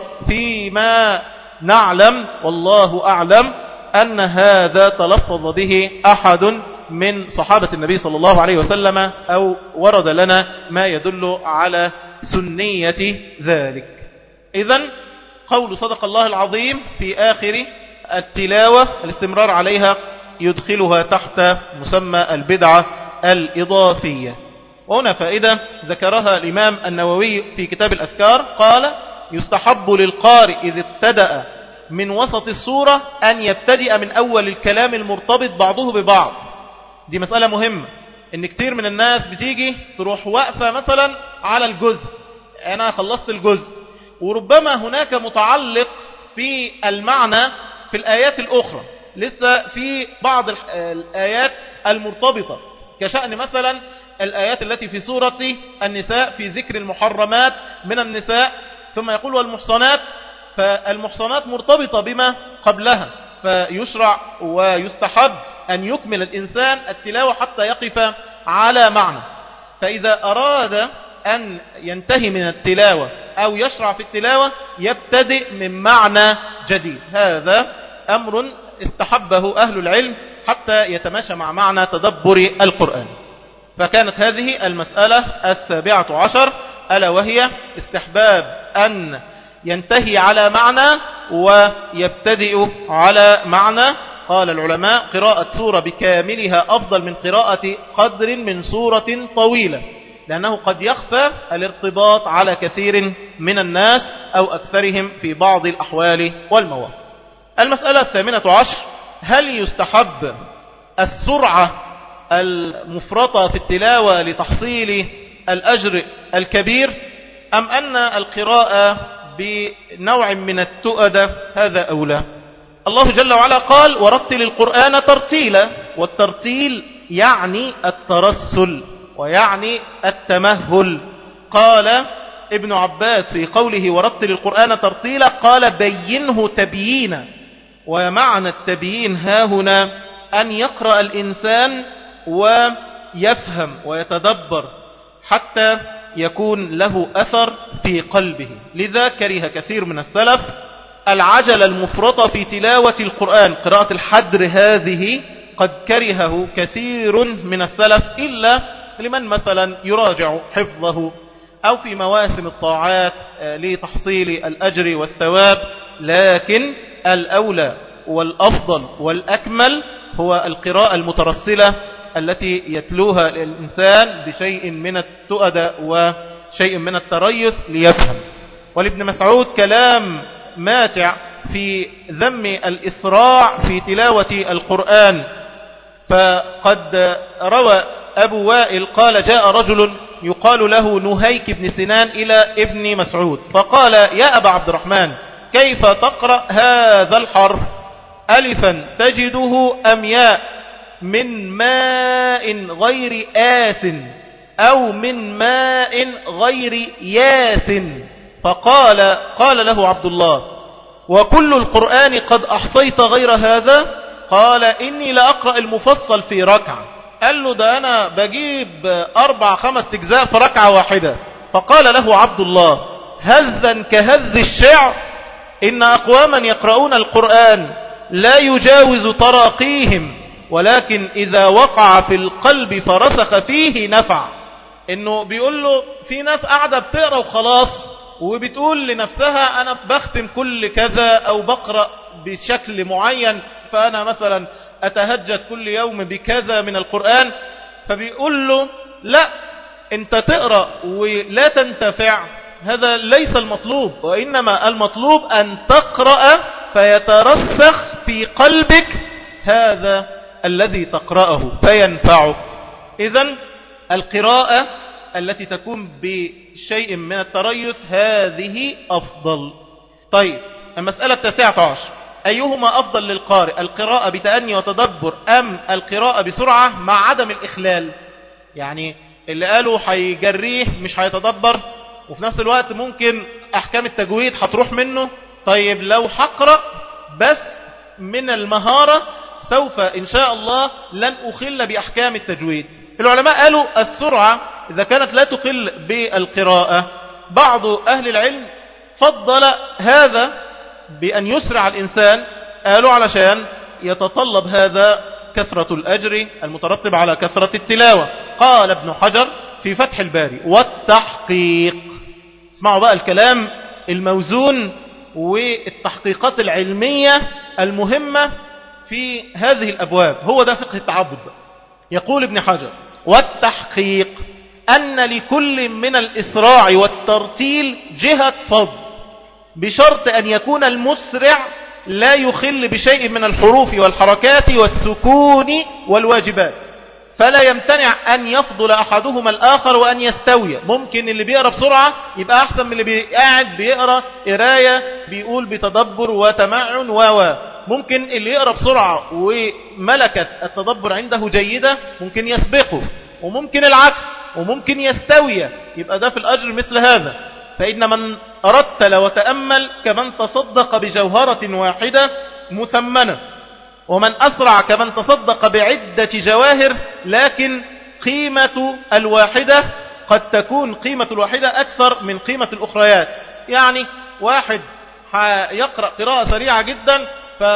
فيما نعلم والله أعلم أن هذا تلفظ به أحد من صحابة النبي صلى الله عليه وسلم، أو ورد لنا ما يدل على سنية ذلك. إذن قول صدق الله العظيم في آخر التلاوة الاستمرار عليها يدخلها تحت مسمى البدعة الإضافية. وهنا فائدة ذكرها الإمام النووي في كتاب الأذكار، قال يستحب للقارئ إذ ابتدأ من وسط السورة أن يبتدئ من أول الكلام المرتبط بعضه ببعض. دي مسألة مهمة، إن كتير من الناس بتيجي تروح وقفة مثلا على الجزء، أنا خلصت الجزء، وربما هناك متعلق في المعنى في الآيات الأخرى، لسه في بعض الآيات المرتبطة، كشأن مثلا الآيات التي في سورة النساء في ذكر المحرمات من النساء، ثم يقول والمحصنات، فالمحصنات مرتبطة بما قبلها، فيشرع ويستحب أن يكمل الإنسان التلاوة حتى يقف على معنى. فإذا أراد أن ينتهي من التلاوة أو يشرع في التلاوة يبتدئ من معنى جديد. هذا أمر استحبه أهل العلم حتى يتماشى مع معنى تدبر القرآن. فكانت هذه المسألة السابعة عشر، ألا وهي استحباب أن ينتهي على معنى ويبتدئ على معنى. قال العلماء قراءة سورة بكاملها أفضل من قراءة قدر من سورة طويلة، لأنه قد يخفى الارتباط على كثير من الناس أو أكثرهم في بعض الأحوال والمواقف. المسألة الثامنة عشر: هل يستحب السرعة المفرطة في التلاوة لتحصيل الأجر الكبير، أم أن القراءة بنوع من التؤدة هذا أولى؟ الله جل وعلا قال: ورتل القرآن ترتيلا، والترتيل يعني الترسل ويعني التمهل. قال ابن عباس في قوله ورتل القرآن ترتيلا قال: بينه تبيينا. ومعنى التبيين ها هنا أن يقرأ الإنسان ويفهم ويتدبر حتى يكون له أثر في قلبه. لذا كره كثير من السلف العجلة المفرطة في تلاوة القرآن، قراءة الحدر هذه قد كرهه كثير من السلف، إلا لمن مثلا يراجع حفظه أو في مواسم الطاعات لتحصيل الأجر والثواب. لكن الأولى والأفضل والأكمل هو القراءة المترسلة التي يتلوها الإنسان بشيء من التؤدة وشيء من التريث ليفهم. ولابن مسعود كلام ماتع في ذم الإسراع في تلاوة القرآن. فقد روى أبو وائل قال: جاء رجل يقال له نهيك بن سنان إلى ابن مسعود فقال: يا أبا عبد الرحمن، كيف تقرأ هذا الحرف؟ ألفا تجده أم ياء؟ من ماء غير آس أو من ماء غير ياس؟ فقال قال له عبد الله: وكل القرآن قد أحصيت غير هذا؟ قال: إني لأقرأ المفصل في ركعة. قال له: ده أنا بجيب أربع خمس تجزاء في ركعة واحدة. فقال له عبد الله: هذا كهذ الشعر، إن أقواما يقرؤون القرآن لا يجاوز تراقيهم، ولكن إذا وقع في القلب فرسخ فيه نفع. إنه بيقول له في ناس قاعدة بتقرأ وخلاص، وبتقول لنفسها أنا بختم كل كذا أو بقرأ بشكل معين، فأنا مثلا أتهجد كل يوم بكذا من القرآن. فبيقول له لا، أنت تقرأ ولا تنتفع، هذا ليس المطلوب، وإنما المطلوب أن تقرأ فيترسخ في قلبك هذا الذي تقرأه فينفعك. إذن القراءة التي تكون بشيء من التريث هذه أفضل. طيب، المسألة التاسعة عشر: أيهما أفضل للقارئ، القراءة بتأني وتدبر أم القراءة بسرعة مع عدم الإخلال؟ يعني اللي قالوا هيجريه مش هيتدبر، وفي نفس الوقت ممكن أحكام التجويد هتروح منه. طيب لو هقرأ بس من المهارة سوف إن شاء الله لن أخل بأحكام التجويد. العلماء قالوا السرعة إذا كانت لا تخل بالقراءة، بعض أهل العلم فضل هذا بأن يسرع الإنسان، قالوا علشان يتطلب هذا كثرة الأجر المترتب على كثرة التلاوة. قال ابن حجر في فتح الباري: والتحقيق. اسمعوا بقى الكلام الموزون والتحقيقات العلمية المهمة في هذه الأبواب، هو ده فقه التعبد بقى. يقول ابن حجر: والتحقيق أن لكل من الإسراع والترتيل جهة فضل، بشرط أن يكون المسرع لا يخل بشيء من الحروف والحركات والسكون والواجبات، فلا يمتنع أن يفضل أحدهما الآخر وأن يستوي. ممكن اللي بيقرأ بسرعة يبقى أحسن من اللي قاعد بيقرأ قراية بيقول بتدبر وتمعن و ممكن اللي يقرأ بسرعة وملكة التدبر عنده جيدة ممكن يسبقه، وممكن العكس، وممكن يستوي، يبقى ده في الأجر مثل هذا. فإن من رتل وتأمل كمن تصدق بجوهرة واحدة مثمنة، ومن أسرع كمن تصدق بعدة جواهر، لكن قيمة الواحدة قد تكون قيمة الواحدة أكثر من قيمة الأخريات. يعني واحد يقرأ قراءة سريعة جدا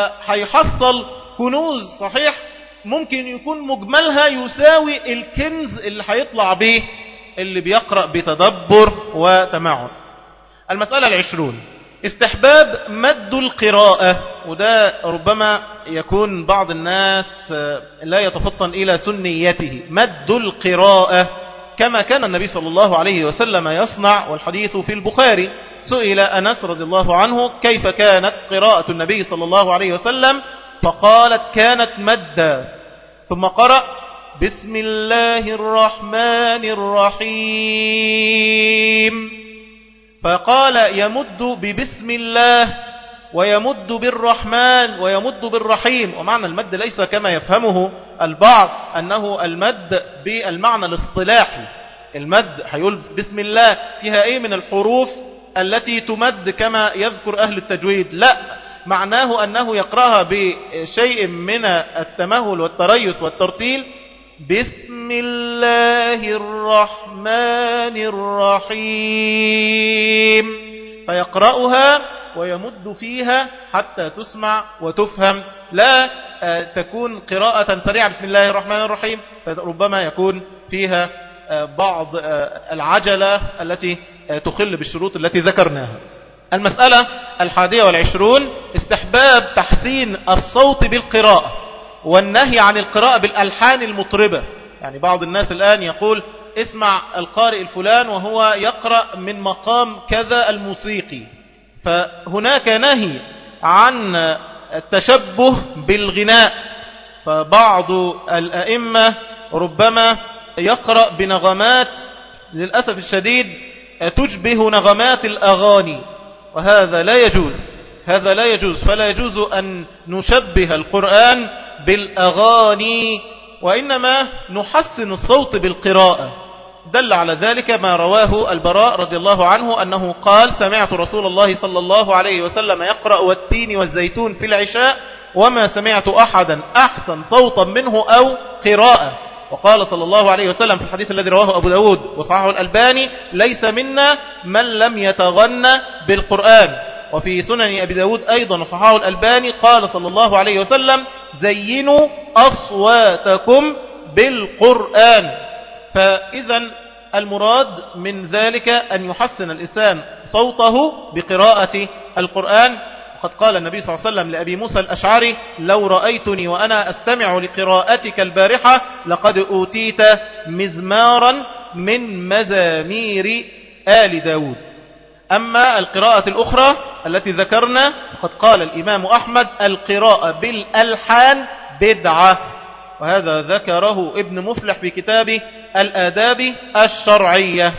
فهيحصل كنوز صحيح ممكن يكون مجملها يساوي الكنز اللي هيطلع به اللي بيقرأ بتدبر وتمعن. المسألة العشرون: استحباب مد القراءة، وده ربما يكون بعض الناس لا يتفطن إلى سنيته. مد القراءة كما كان النبي صلى الله عليه وسلم يصنع، والحديث في البخاري. سئل أنس رضي الله عنه كيف كانت قراءة النبي صلى الله عليه وسلم، فقالت كانت مدا، ثم قرأ بسم الله الرحمن الرحيم، فقال يمد ببسم الله ويمد بالرحمن ويمد بالرحيم. ومعنى المد ليس كما يفهمه البعض أنه المد بالمعنى الاصطلاحي. المد هيقول بسم الله فيها ايه من الحروف التي تمد كما يذكر أهل التجويد، لا، معناه أنه يقرأها بشيء من التمهل والتريث والترتيل. بسم الله الرحمن الرحيم، فيقرأها ويمد فيها حتى تسمع وتفهم، لا تكون قراءة سريعة بسم الله الرحمن الرحيم، فربما يكون فيها بعض العجلة التي تخل بالشروط التي ذكرناها. المسألة الحادية والعشرون استحباب تحسين الصوت بالقراءة والنهي عن القراءة بالألحان المطربة. يعني بعض الناس الآن يقول اسمع القارئ الفلان وهو يقرأ من مقام كذا الموسيقي، فهناك نهي عن التشبه بالغناء. فبعض الأئمة ربما يقرأ بنغمات للأسف الشديد تشبه نغمات الأغاني، وهذا لا يجوز، هذا لا يجوز. فلا يجوز أن نشبه القرآن بالأغاني، وإنما نحسن الصوت بالقراءة. دل على ذلك ما رواه البراء رضي الله عنه أنه قال سمعت رسول الله صلى الله عليه وسلم يقرأ والتين والزيتون في العشاء وما سمعت أحدا أحسن صوتا منه أو قراءة. وقال صلى الله عليه وسلم في الحديث الذي رواه أبو داود وصححه الألباني ليس منا من لم يتغنى بالقرآن. وفي سنن أبي داود أيضا وصححه الألباني قال صلى الله عليه وسلم زينوا أصواتكم بالقرآن. فإذا المراد من ذلك أن يحسن الإنسان صوته بقراءة القرآن. وقد قال النبي صلى الله عليه وسلم لأبي موسى الأشعري لو رأيتني وأنا أستمع لقراءتك البارحة لقد أوتيت مزمارا من مزامير آل داود. أما القراءة الأخرى التي ذكرنا فقد قال الإمام أحمد القراءة بالألحان بدعة، وهذا ذكره ابن مفلح في كتابه الآداب الشرعية.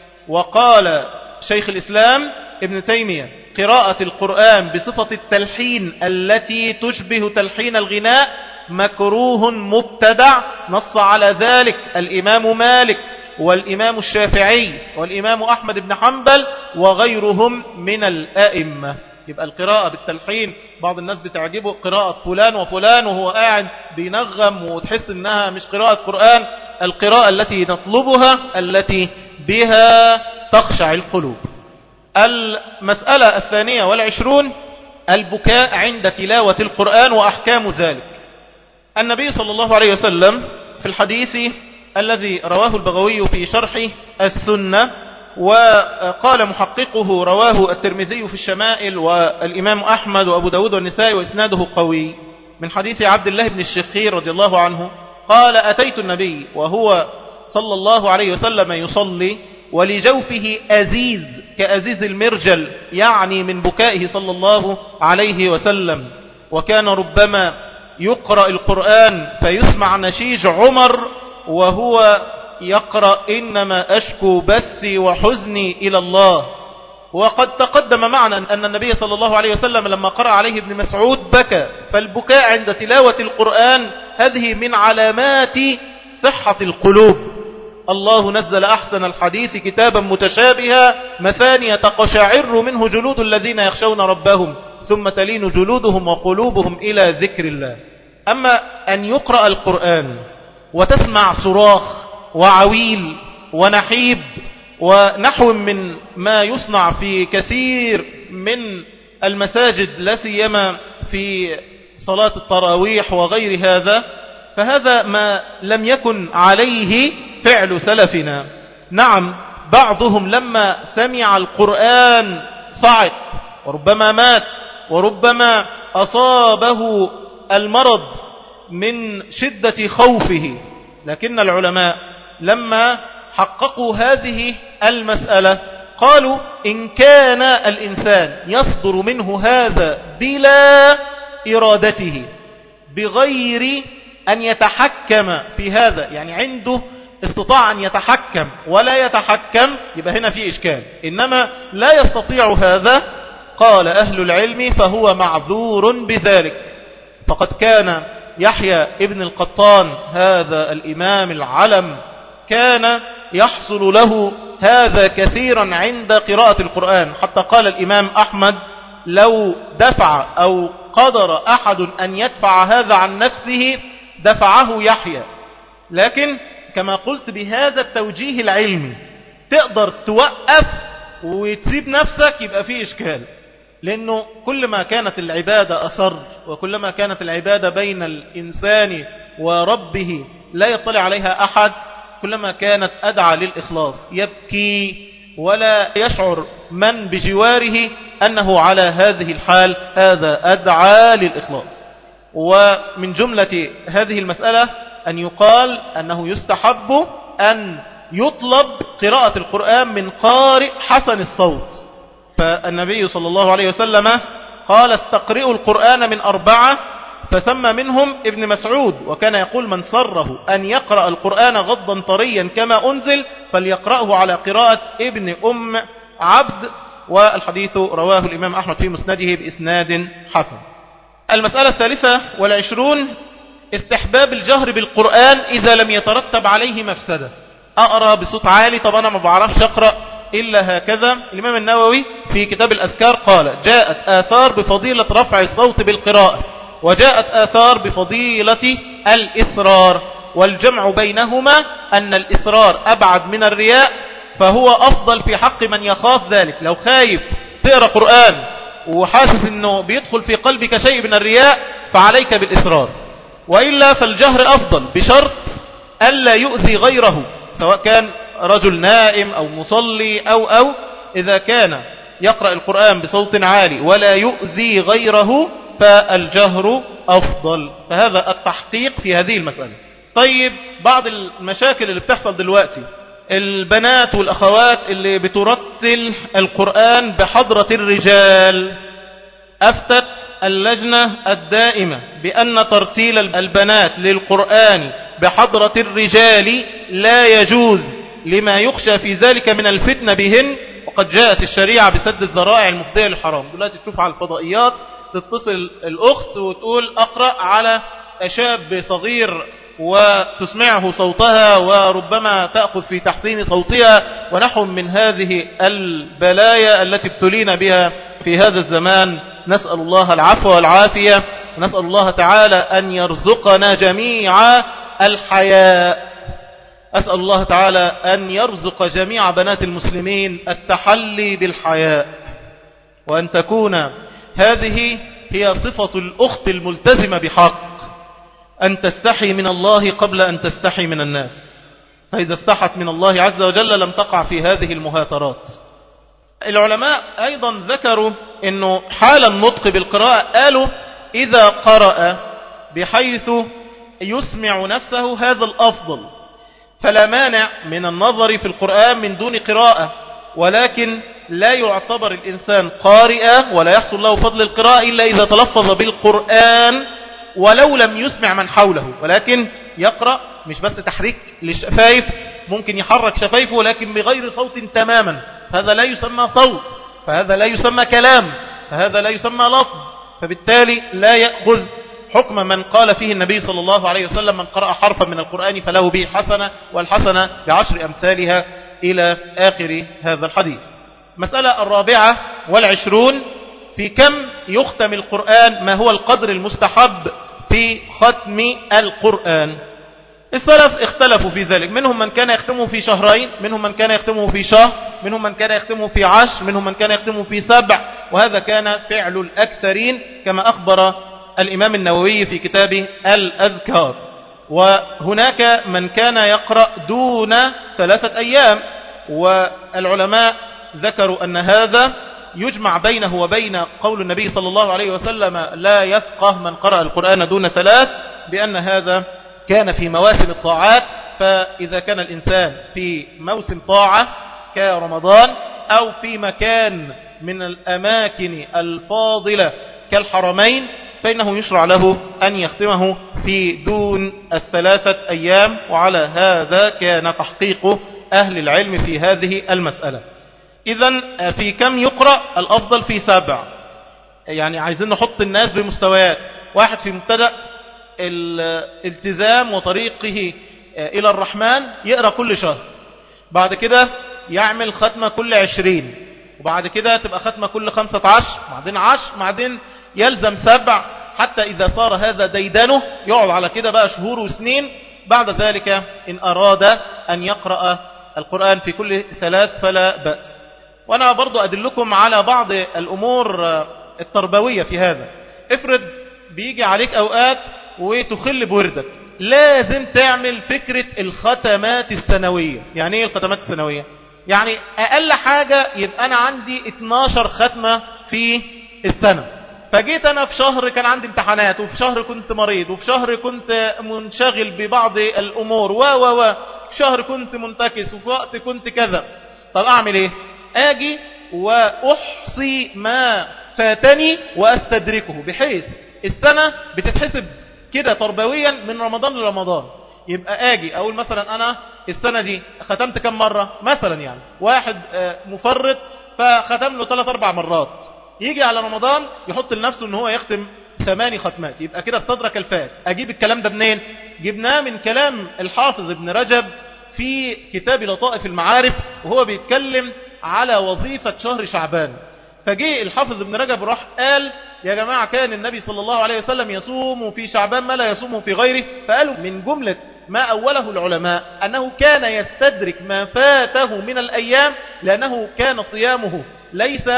وقال شيخ الإسلام ابن تيمية قراءة القرآن بصفة التلحين التي تشبه تلحين الغناء مكروه مبتدع، نص على ذلك الإمام مالك والإمام الشافعي والإمام أحمد بن حنبل وغيرهم من الأئمة. يبقى القراءة بالتلحين بعض الناس بتعجبه قراءة فلان وفلان وهو قاعد بينغم وتحس انها مش قراءة قرآن. القراءة التي نطلبها التي بها تخشع القلوب. المسألة الثانية والعشرون البكاء عند تلاوة القرآن وأحكام ذلك. النبي صلى الله عليه وسلم في الحديث الذي رواه البغوي في شرح السنة وقال محققه رواه الترمذي في الشمائل والإمام أحمد وأبو داود والنسائي وإسناده قوي من حديث عبد الله بن الشخير رضي الله عنه قال أتيت النبي وهو صلى الله عليه وسلم يصلي ولجوفه أزيز كأزيز المرجل، يعني من بكائه صلى الله عليه وسلم. وكان ربما يقرأ القرآن فيسمع نشيج عمر وهو يقرأ إنما أشكو بثي وحزني إلى الله. وقد تقدم معنا أن النبي صلى الله عليه وسلم لما قرأ عليه ابن مسعود بكى. فالبكاء عند تلاوة القرآن هذه من علامات صحة القلوب. الله نزل أحسن الحديث كتابا متشابها مثانية تقشعر منه جلود الذين يخشون ربهم ثم تلين جلودهم وقلوبهم إلى ذكر الله. أما أن يقرأ القرآن وتسمع صراخ وعويل ونحيب ونحو من ما يصنع في كثير من المساجد لا سيما في صلاة التراويح وغير هذا، فهذا ما لم يكن عليه فعل سلفنا. نعم بعضهم لما سمع القرآن صعق وربما مات، وربما أصابه المرض من شدة خوفه. لكن العلماء لما حققوا هذه المسألة قالوا إن كان الإنسان يصدر منه هذا بلا إرادته، بغير أن يتحكم في هذا، يعني عنده استطاع أن يتحكم ولا يتحكم، يبقى هنا في إشكال. إنما لا يستطيع هذا، قال أهل العلم فهو معذور بذلك. فقد كان يحيى ابن القطان هذا الإمام العلم كان يحصل له هذا كثيرا عند قراءة القرآن، حتى قال الإمام أحمد لو دفع أو قدر أحد أن يدفع هذا عن نفسه دفعه يحيى. لكن كما قلت بهذا التوجيه العلمي تقدر توقف وتسيب نفسك، يبقى فيه إشكال. لأنه كل ما كانت العبادة أصر، وكلما كانت العبادة بين الإنسان وربه لا يطلع عليها أحد، كلما كانت أدعى للإخلاص. يبكي ولا يشعر من بجواره أنه على هذه الحال، هذا أدعى للإخلاص. ومن جملة هذه المسألة أن يقال أنه يستحب أن يطلب قراءة القرآن من قارئ حسن الصوت. فالنبي صلى الله عليه وسلم قال استقرئوا القرآن من أربعة، فسمى منهم ابن مسعود، وكان يقول من سره أن يقرأ القرآن غضا طريا كما أنزل فليقرأه على قراءة ابن أم عبد. والحديث رواه الإمام أحمد في مسنده بإسناد حسن. المسألة الثالثة والعشرون استحباب الجهر بالقرآن إذا لم يترتب عليه مفسدة. أقرأ بصوت عالي، طب أنا ما بعرفش أقرأ إلا هكذا. الإمام النووي في كتاب الأذكار قال جاءت آثار بفضيلة رفع الصوت بالقراءة، وجاءت آثار بفضيلة الإسرار، والجمع بينهما أن الإسرار أبعد من الرياء، فهو أفضل في حق من يخاف ذلك. لو خايف تقرأ قرآن وحاسس أنه بيدخل في قلبك شيء من الرياء فعليك بالإسرار، وإلا فالجهر أفضل بشرط ألا يؤذي غيره، سواء كان رجل نائم أو مصلي أو أو إذا كان يقرأ القرآن بصوت عالي ولا يؤذي غيره فالجهر أفضل. فهذا التحقيق في هذه المسألة. طيب، بعض المشاكل اللي بتحصل دلوقتي، البنات والأخوات اللي بترتل القرآن بحضرة الرجال. أفتت اللجنة الدائمة بأن ترتيل البنات للقرآن بحضرة الرجال لا يجوز لما يخشى في ذلك من الفتنة بهن، وقد جاءت الشريعة بسد الذرائع المفضية للحرام. دلوقتي تشوف على الفضائيات تتصل الأخت وتقول أقرأ على شاب صغير وتسمعه صوتها، وربما تأخذ في تحسين صوتها، ونحو من هذه البلايا التي ابتلينا بها في هذا الزمان. نسأل الله العفو والعافية، ونسأل الله تعالى أن يرزقنا جميعا الحياء. أسأل الله تعالى أن يرزق جميع بنات المسلمين التحلي بالحياء، وأن تكون هذه هي صفة الأخت الملتزمة بحق، أن تستحي من الله قبل أن تستحي من الناس. فإذا استحت من الله عز وجل لم تقع في هذه المهاترات. العلماء أيضا ذكروا أنه حال النطق بالقراءة قالوا إذا قرأ بحيث يسمع نفسه هذا الأفضل، فلا مانع من النظر في القرآن من دون قراءة، ولكن لا يعتبر الإنسان قارئا ولا يحصل له فضل القراءة إلا إذا تلفظ بالقرآن ولو لم يسمع من حوله، ولكن يقرأ مش بس تحريك للشفايف، ممكن يحرك شفايفه ولكن بغير صوت تماما، هذا لا يسمى صوت، فهذا لا يسمى كلام، فهذا لا يسمى لفظ، فبالتالي لا يأخذ حكم من قال فيه النبي صلى الله عليه وسلم من قرأ حرفا من القرآن فله به حسنة، والحسنة بعشر أمثالها إلى آخر هذا الحديث. مسألة الرابعة والعشرون في كم يختم القرآن، ما هو القدر المستحب في ختم القرآن. السلف اختلفوا في ذلك، منهم من كان يختمه في شهرين، منهم من كان يختمه في شهر، منهم من كان يختمه في عشر، منهم من كان يختمه في سبع، وهذا كان فعل الأكثرين كما أخبر الإمام النووي في كتابه الأذكار. وهناك من كان يقرأ دون ثلاثة أيام، والعلماء ذكروا أن هذا يجمع بينه وبين قول النبي صلى الله عليه وسلم لا يفقه من قرأ القرآن دون ثلاث، بأن هذا كان في مواسم الطاعات. فإذا كان الإنسان في موسم طاعة كرمضان أو في مكان من الأماكن الفاضلة كالحرمين، فإنه يشرع له أن يختمه في دون الثلاثة أيام. وعلى هذا كان تحقيق أهل العلم في هذه المسألة. إذن في كم يقرأ؟ الأفضل في سبع. يعني عايزين نحط الناس بمستويات. واحد في مبتدأ الالتزام وطريقه إلى الرحمن يقرأ كل شهر، بعد كده يعمل ختمة كل عشرين، وبعد كده تبقى ختمة كل خمسة عشر، بعدين عشر، بعدين يلزم سبع، حتى إذا صار هذا ديدنه يقعد على كده بقى شهور وسنين. بعد ذلك إن أراد أن يقرأ القرآن في كل ثلاث فلا بأس. وأنا برضو أدلكم على بعض الأمور التربوية في هذا. افرض بيجي عليك أوقات وتخل بوردك، لازم تعمل فكرة الختمات السنوية. يعني ايه الختمات السنوية؟ يعني أقل حاجة يبقى أنا عندي اتناشر ختمة في السنة. فجيت أنا في شهر كان عندي امتحانات، وفي شهر كنت مريض، وفي شهر كنت منشغل ببعض الأمور، و و و في شهر كنت منتكس، وفي وقت كنت كذا. طب أعمل إيه؟ آجي وأحصي ما فاتني وأستدركه، بحيث السنة بتتحسب كده تربويا من رمضان لرمضان. يبقى آجي أقول مثلا أنا السنة دي ختمت كم مرة مثلا، يعني واحد مفرط فختم له ثلاث أربع مرات، يجي على رمضان يحط لنفسه ان هو يختم ثماني ختمات، يبقى كده استدرك الفات. اجيب الكلام ده منين؟ جبناه من كلام الحافظ ابن رجب في كتاب لطائف المعارف، وهو بيتكلم على وظيفة شهر شعبان. فجي الحافظ ابن رجب راح قال يا جماعة كان النبي صلى الله عليه وسلم يصوم في شعبان ما لا يصوم في غيره. فقالوا من جملة ما أوله العلماء أنه كان يستدرك ما فاته من الأيام، لأنه كان صيامه ليس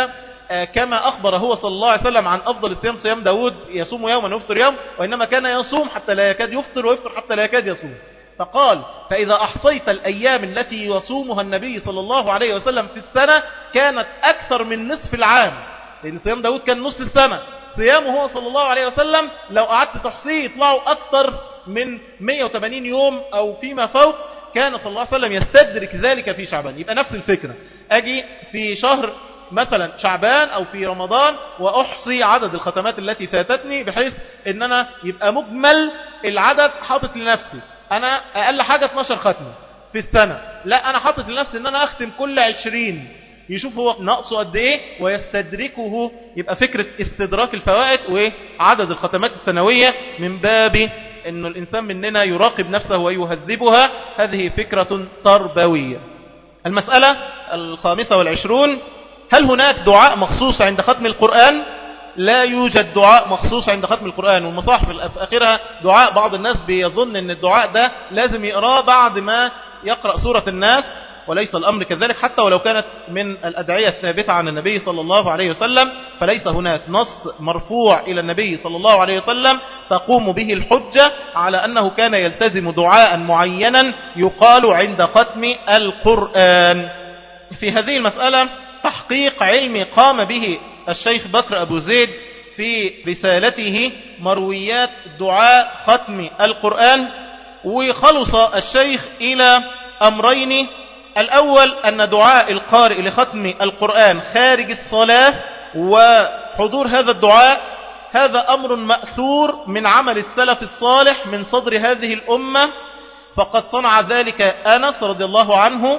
كما أخبر هو صلى الله عليه وسلم عن أفضل الصيام صيام داود يصوم يوما ويفطر يوم، وإنما كان يصوم حتى لا يكاد يفطر ويفطر حتى لا يكاد يصوم. فقال فإذا أحصيت الأيام التي يصومها النبي صلى الله عليه وسلم في السنة كانت أكثر من نصف العام، لأن صيام داود كان نصف السنة، صيامه هو صلى الله عليه وسلم لو قعدت تحصيه يطلعوا أكثر من مئة وثمانين يوم أو فيما فوق. كان صلى الله عليه وسلم يستدرك ذلك في شعبان. يبقى نفس الفكرة، أجي في شهر مثلا شعبان أو في رمضان وأحصي عدد الختمات التي فاتتني، بحيث أن أنا يبقى مجمل العدد حاطط لنفسي أنا أقل حاجة اتناشر ختمة في السنة، لا أنا حاطط لنفسي أن أنا أختم كل عشرين، يشوف هو نقصه قد إيه ويستدركه. يبقى فكرة استدراك الفوائد وعدد الختمات السنوية من باب أن الإنسان مننا يراقب نفسه ويهذبها. هذه فكرة تربوية. المسألة الخامسة والعشرون: هل هناك دعاء مخصوص عند ختم القرآن؟ لا يوجد دعاء مخصوص عند ختم القرآن. والمصاحف في آخرها دعاء بعض الناس بيظن أن الدعاء ده لازم يقرأ بعد ما يقرأ سورة الناس، وليس الأمر كذلك. حتى ولو كانت من الأدعية الثابتة عن النبي صلى الله عليه وسلم، فليس هناك نص مرفوع إلى النبي صلى الله عليه وسلم تقوم به الحجة على أنه كان يلتزم دعاء معينا يقال عند ختم القرآن. في هذه المسألة تحقيق علمي قام به الشيخ بكر أبو زيد في رسالته مرويات دعاء ختم القرآن، وخلص الشيخ إلى أمرين: الأول أن دعاء القارئ لختم القرآن خارج الصلاة وحضور هذا الدعاء هذا أمر مأثور من عمل السلف الصالح من صدر هذه الأمة، فقد صنع ذلك أنس رضي الله عنه،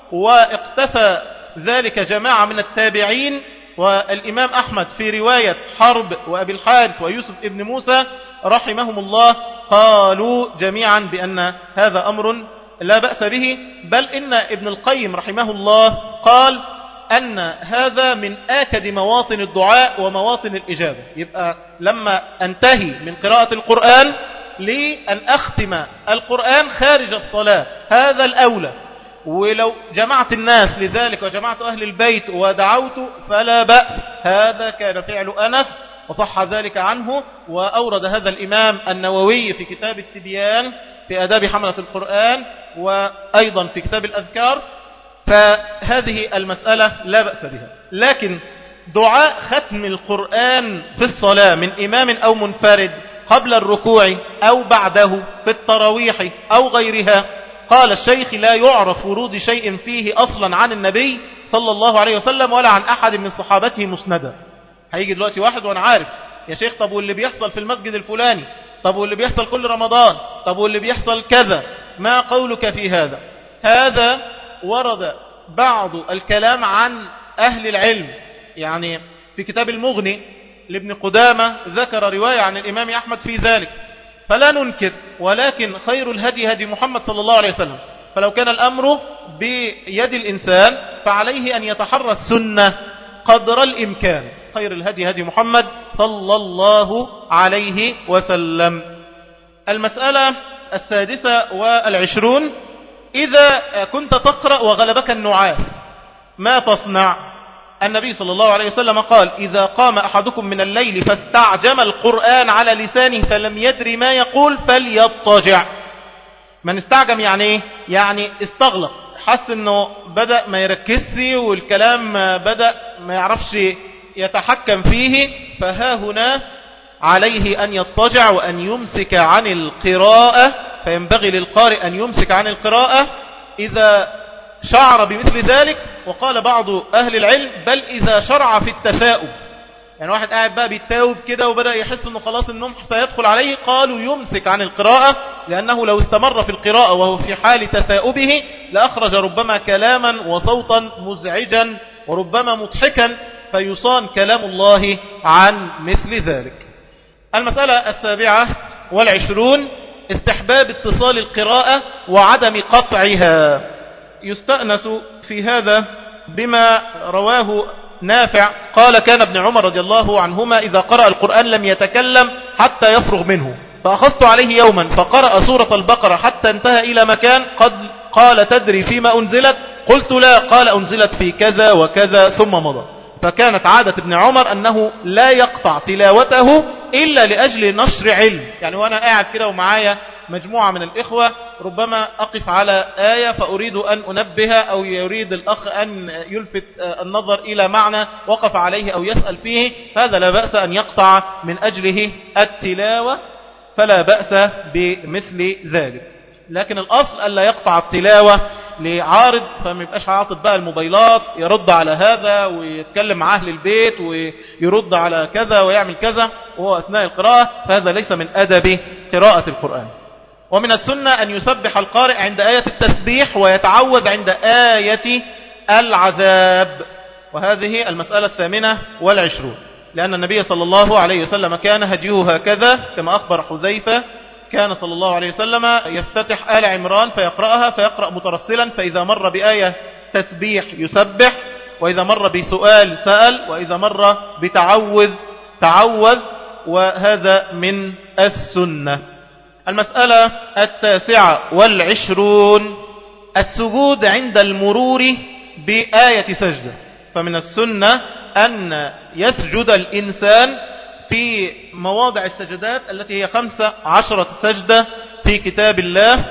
واقتفى ذلك جماعة من التابعين، والإمام أحمد في رواية حرب وأبي الحارث ويوسف ابن موسى رحمهم الله قالوا جميعا بأن هذا أمر لا بأس به. بل إن ابن القيم رحمه الله قال أن هذا من آكد مواطن الدعاء ومواطن الإجابة. يبقى لما أنتهي من قراءة القرآن لأن أختم القرآن خارج الصلاة هذا الأولى، ولو جمعت الناس لذلك وجمعت أهل البيت ودعوت فلا بأس. هذا كان فعل أنس وصح ذلك عنه، وأورد هذا الإمام النووي في كتاب التبيان في آداب حملة القرآن، وأيضا في كتاب الأذكار. فهذه المسألة لا بأس بها. لكن دعاء ختم القرآن في الصلاة من إمام أو منفرد قبل الركوع أو بعده في التراويح أو غيرها، قال الشيخ لا يعرف ورود شيء فيه أصلا عن النبي صلى الله عليه وسلم ولا عن أحد من صحابته مسندا. هيجي دلوقتي واحد وأنا عارف يا شيخ، طب واللي بيحصل في المسجد الفلاني، طب واللي بيحصل كل رمضان، طب واللي بيحصل كذا، ما قولك في هذا؟ هذا ورد بعض الكلام عن أهل العلم، يعني في كتاب المغني لابن قدامة ذكر رواية عن الإمام أحمد في ذلك، فلا ننكر، ولكن خير الهدي هدي محمد صلى الله عليه وسلم. فلو كان الأمر بيد الإنسان فعليه أن يتحرى السنة قدر الإمكان. خير الهدي هدي محمد صلى الله عليه وسلم. المسألة السادسة والعشرون: إذا كنت تقرأ وغلبك النعاس ما تصنع؟ النبي صلى الله عليه وسلم قال: إذا قام أحدكم من الليل فاستعجم القرآن على لسانه فلم يدري ما يقول فليضطجع. من استعجم يعني إيه؟ يعني استغلق، حس أنه بدأ ما يركزش والكلام بدأ ما يعرفش يتحكم فيه، فها هنا عليه أن يضطجع وأن يمسك عن القراءة. فينبغي للقارئ أن يمسك عن القراءة إذا شعر بمثل ذلك. وقال بعض أهل العلم: بل إذا شرع في التثاؤب، يعني واحد قاعد بقى بيتاوب كده وبدأ يحس أنه خلاص النوم سيدخل عليه، قالوا يمسك عن القراءة، لأنه لو استمر في القراءة وهو في حال تثاؤبه لأخرج ربما كلاما وصوتا مزعجا وربما مضحكا، فيصان كلام الله عن مثل ذلك. المسألة السابعة والعشرون: استحباب اتصال القراءة وعدم قطعها. يستأنس في هذا بما رواه نافع قال: كان ابن عمر رضي الله عنهما إذا قرأ القرآن لم يتكلم حتى يفرغ منه، فأخذت عليه يوما فقرأ سورة البقرة حتى انتهى إلى مكان قد قال: تدري فيما أنزلت؟ قلت: لا. قال: أنزلت في كذا وكذا، ثم مضى. فكانت عادة ابن عمر أنه لا يقطع تلاوته إلا لأجل نشر علم. يعني وأنا قاعد كده ومعايا مجموعة من الإخوة ربما أقف على آية فأريد أن أنبه، أو يريد الأخ أن يلفت النظر إلى معنى وقف عليه أو يسأل فيه، هذا لا بأس أن يقطع من أجله التلاوة، فلا بأس بمثل ذلك. لكن الأصل ألا يقطع التلاوة لعارض، فما يبقاش عاطف بقى الموبايلات يرد على هذا ويتكلم مع أهل البيت ويرد على كذا ويعمل كذا وهو أثناء القراءة، فهذا ليس من أدب قراءة القرآن. ومن السنة أن يسبح القارئ عند آية التسبيح ويتعوذ عند آية العذاب. وهذه المسألة الثامنة والعشرون، لأن النبي صلى الله عليه وسلم كان هديه هكذا كما أخبر حذيفة. كان صلى الله عليه وسلم يفتتح آل عمران فيقرأها فيقرأ مترسلا، فإذا مر بآية تسبيح يسبح، وإذا مر بسؤال سأل، وإذا مر بتعوذ تعوذ، وهذا من السنة. المسألة التاسعة والعشرون: السجود عند المرور بآية سجدة. فمن السنة أن يسجد الإنسان في مواضع السجدات التي هي خمسة عشرة سجدة في كتاب الله،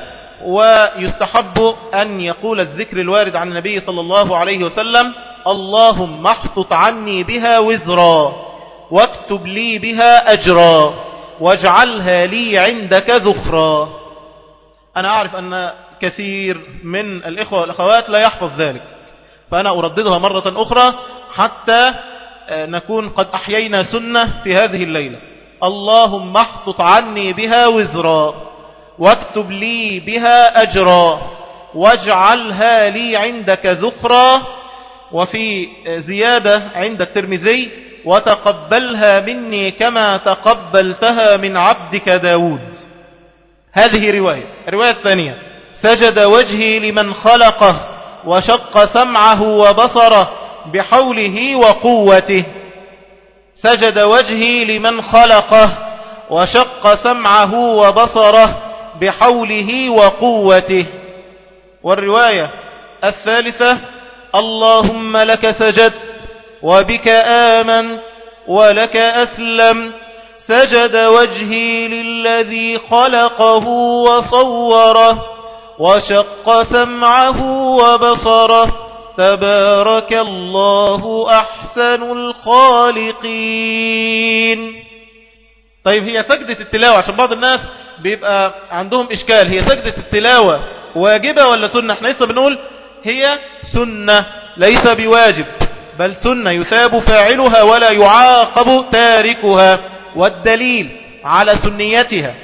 ويستحب أن يقول الذكر الوارد عن النبي صلى الله عليه وسلم: اللهم احطط عني بها وزرا واكتب لي بها أجرا واجعلها لي عندك ذخرا. أنا أعرف أن كثير من الإخوة والأخوات لا يحفظ ذلك، فأنا أرددها مرة أخرى حتى نكون قد أحيينا سنة في هذه الليلة. اللهم احطط عني بها وزرا واكتب لي بها أجرا واجعلها لي عندك ذخرا. وفي زيادة عند الترمذي: وتقبلها مني كما تقبلتها من عبدك داود. هذه رواية. الرواية الثانية: سجد وجهي لمن خلقه وشق سمعه وبصره بحوله وقوته. سجد وجهي لمن خلقه وشق سمعه وبصره بحوله وقوته. والرواية الثالثة: اللهم لك سجدت وبك آمنت ولك أسلم. سجد وجهي للذي خلقه وصوره وشق سمعه وبصره تبارك الله أحسن الخالقين. طيب هي سجدة التلاوة، عشان بعض الناس بيبقى عندهم إشكال، هي سجدة التلاوة واجبة ولا سنة؟ احنا لسه بنقول هي سنة ليس بواجب، بل سنة يثاب فاعلها ولا يعاقب تاركها. والدليل على سنيتها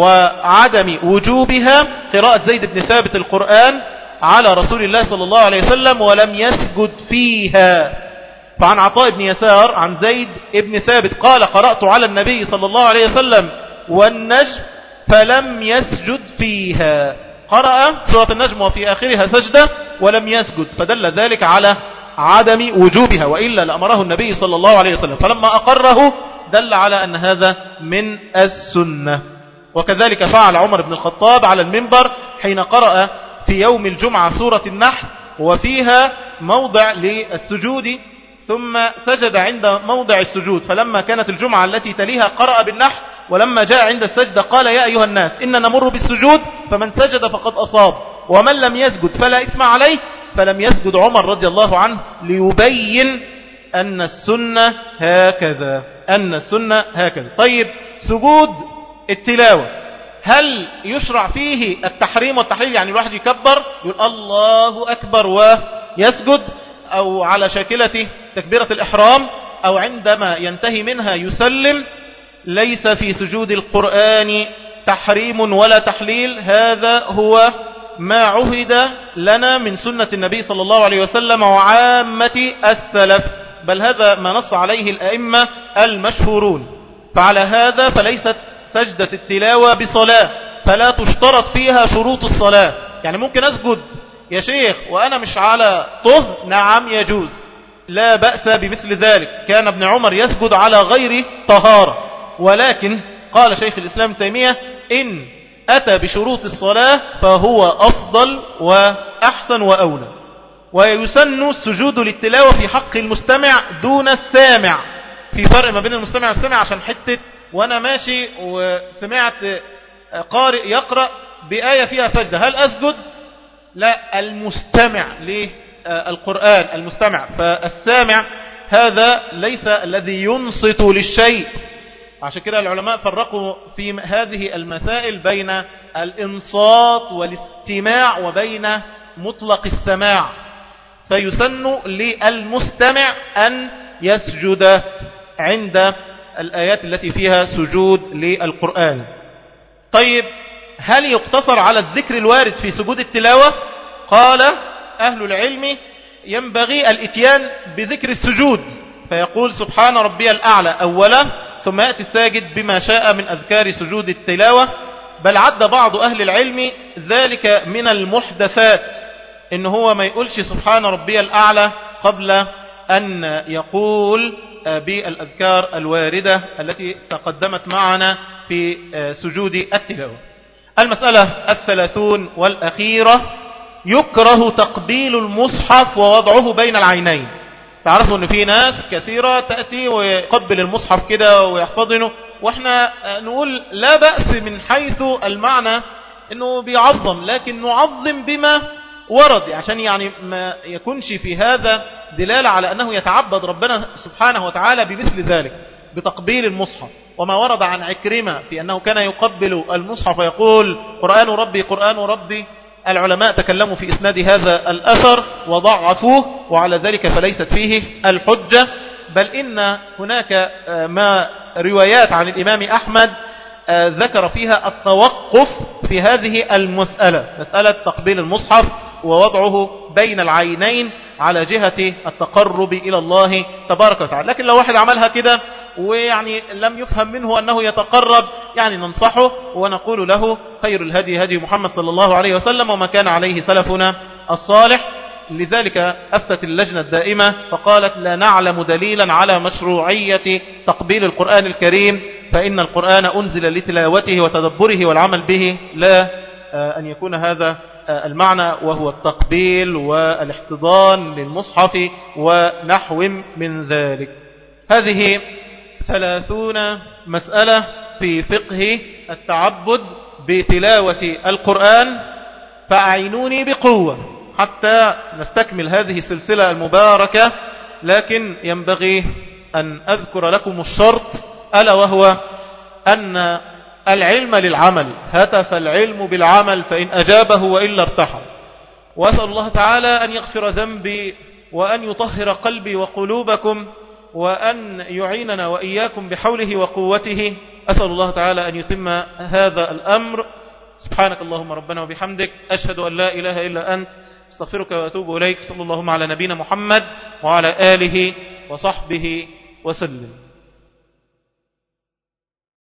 وعدم وجوبها قراءة زيد بن ثابت القرآن على رسول الله صلى الله عليه وسلم ولم يسجد فيها. فعن عطاء بن يسار عن زيد بن ثابت قال: قرأت على النبي صلى الله عليه وسلم والنجم فلم يسجد فيها. قرأ سورة النجم وفي آخرها سجدة ولم يسجد، فدل ذلك على عدم وجوبها، وإلا لأمره النبي صلى الله عليه وسلم، فلما أقره دل على أن هذا من السنة. وكذلك فعل عمر بن الخطاب على المنبر حين قرأ في يوم الجمعة سورة النحل وفيها موضع للسجود، ثم سجد عند موضع السجود، فلما كانت الجمعة التي تليها قرأ بالنحل، ولما جاء عند السجدة قال: يا أيها الناس إننا نمر بالسجود فمن سجد فقد أصاب ومن لم يسجد فلا إثم عليه. فلم يسجد عمر رضي الله عنه ليبين أن السنة هكذا، أن السنة هكذا. طيب سجود التلاوة هل يشرع فيه التحريم والتحليل؟ يعني الواحد يكبر يقول الله أكبر ويسجد، أو على شاكلة تكبيرة الإحرام، أو عندما ينتهي منها يسلم. ليس في سجود القرآن تحريم ولا تحليل، هذا هو ما عهد لنا من سنة النبي صلى الله عليه وسلم وعامة السلف، بل هذا ما نص عليه الأئمة المشهورون. فعلى هذا فليست سجدة التلاوة بصلاة، فلا تشترط فيها شروط الصلاة. يعني ممكن أسجد يا شيخ وأنا مش على طهر، نعم يجوز، لا بأس بمثل ذلك. كان ابن عمر يسجد على غير طهارة، ولكن قال شيخ الإسلام ابن تيمية: إن أتى بشروط الصلاة فهو أفضل وأحسن وأولى. ويسن السجود للتلاوة في حق المستمع دون السامع. في فرق ما بين المستمع والسامع، عشان حتة وأنا ماشي وسمعت قارئ يقرأ بآية فيها سجدة، هل أسجد؟ لا، المستمع للقرآن المستمع. فالسامع هذا ليس الذي ينصت للشيء. عشان كده العلماء فرقوا في هذه المسائل بين الإنصات والاستماع وبين مطلق السماع. فيسن للمستمع أن يسجد عند الآيات التي فيها سجود للقرآن. طيب هل يقتصر على الذكر الوارد في سجود التلاوة؟ قال أهل العلم: ينبغي الاتيان بذكر السجود، فيقول سبحان ربي الأعلى أولا، ثم يأتي الساجد بما شاء من أذكار سجود التلاوة. بل عد بعض أهل العلم ذلك من المحدثات، إن هو ما يقولش سبحان ربي الأعلى قبل أن يقول بالأذكار الواردة التي تقدمت معنا في سجود التلاوة. المسألة الثلاثون والأخيرة: يكره تقبيل المصحف ووضعه بين العينين. تعرفوا أن في ناس كثيرة تأتي ويقبل المصحف كده ويحتضنه، وإحنا نقول لا بأس من حيث المعنى أنه بيعظم، لكن نعظم بما ورد، عشان يعني ما يكونش في هذا دلالة على أنه يتعبد ربنا سبحانه وتعالى بمثل ذلك بتقبيل المصحف. وما ورد عن عكرمة في أنه كان يقبل المصحف ويقول قرآن ربي قرآن ربي، العلماء تكلموا في إسناد هذا الأثر وضعفوه، وعلى ذلك فليست فيه الحجة. بل إن هناك ما روايات عن الإمام أحمد ذكر فيها التوقف في هذه المسألة، مسألة تقبيل المصحف ووضعه بين العينين على جهة التقرب إلى الله تبارك وتعالى. لكن لو واحد عملها كده ويعني لم يفهم منه أنه يتقرب، يعني ننصحه ونقول له خير الهدي هدي محمد صلى الله عليه وسلم وما كان عليه سلفنا الصالح. لذلك أفتت اللجنة الدائمة فقالت: لا نعلم دليلا على مشروعية تقبيل القرآن الكريم، فإن القرآن أنزل لتلاوته وتدبره والعمل به، لا أن يكون هذا المعنى وهو التقبيل والاحتضان للمصحف ونحو من ذلك. هذه ثلاثون مسألة في فقه التعبد بتلاوة القرآن، فأعينوني بقوة حتى نستكمل هذه السلسلة المباركة، لكن ينبغي أن أذكر لكم الشرط، ألا وهو أن العلم للعمل، هتف العلم بالعمل فإن أجابه وإلا ارتحل. وأسأل الله تعالى أن يغفر ذنبي وأن يطهر قلبي وقلوبكم وأن يعيننا وإياكم بحوله وقوته. أسأل الله تعالى أن يتم هذا الأمر. سبحانك اللهم ربنا وبحمدك، أشهد أن لا إله إلا أنت، استغفرك وأتوب إليك. صلى اللهم على نبينا محمد وعلى آله وصحبه وسلم.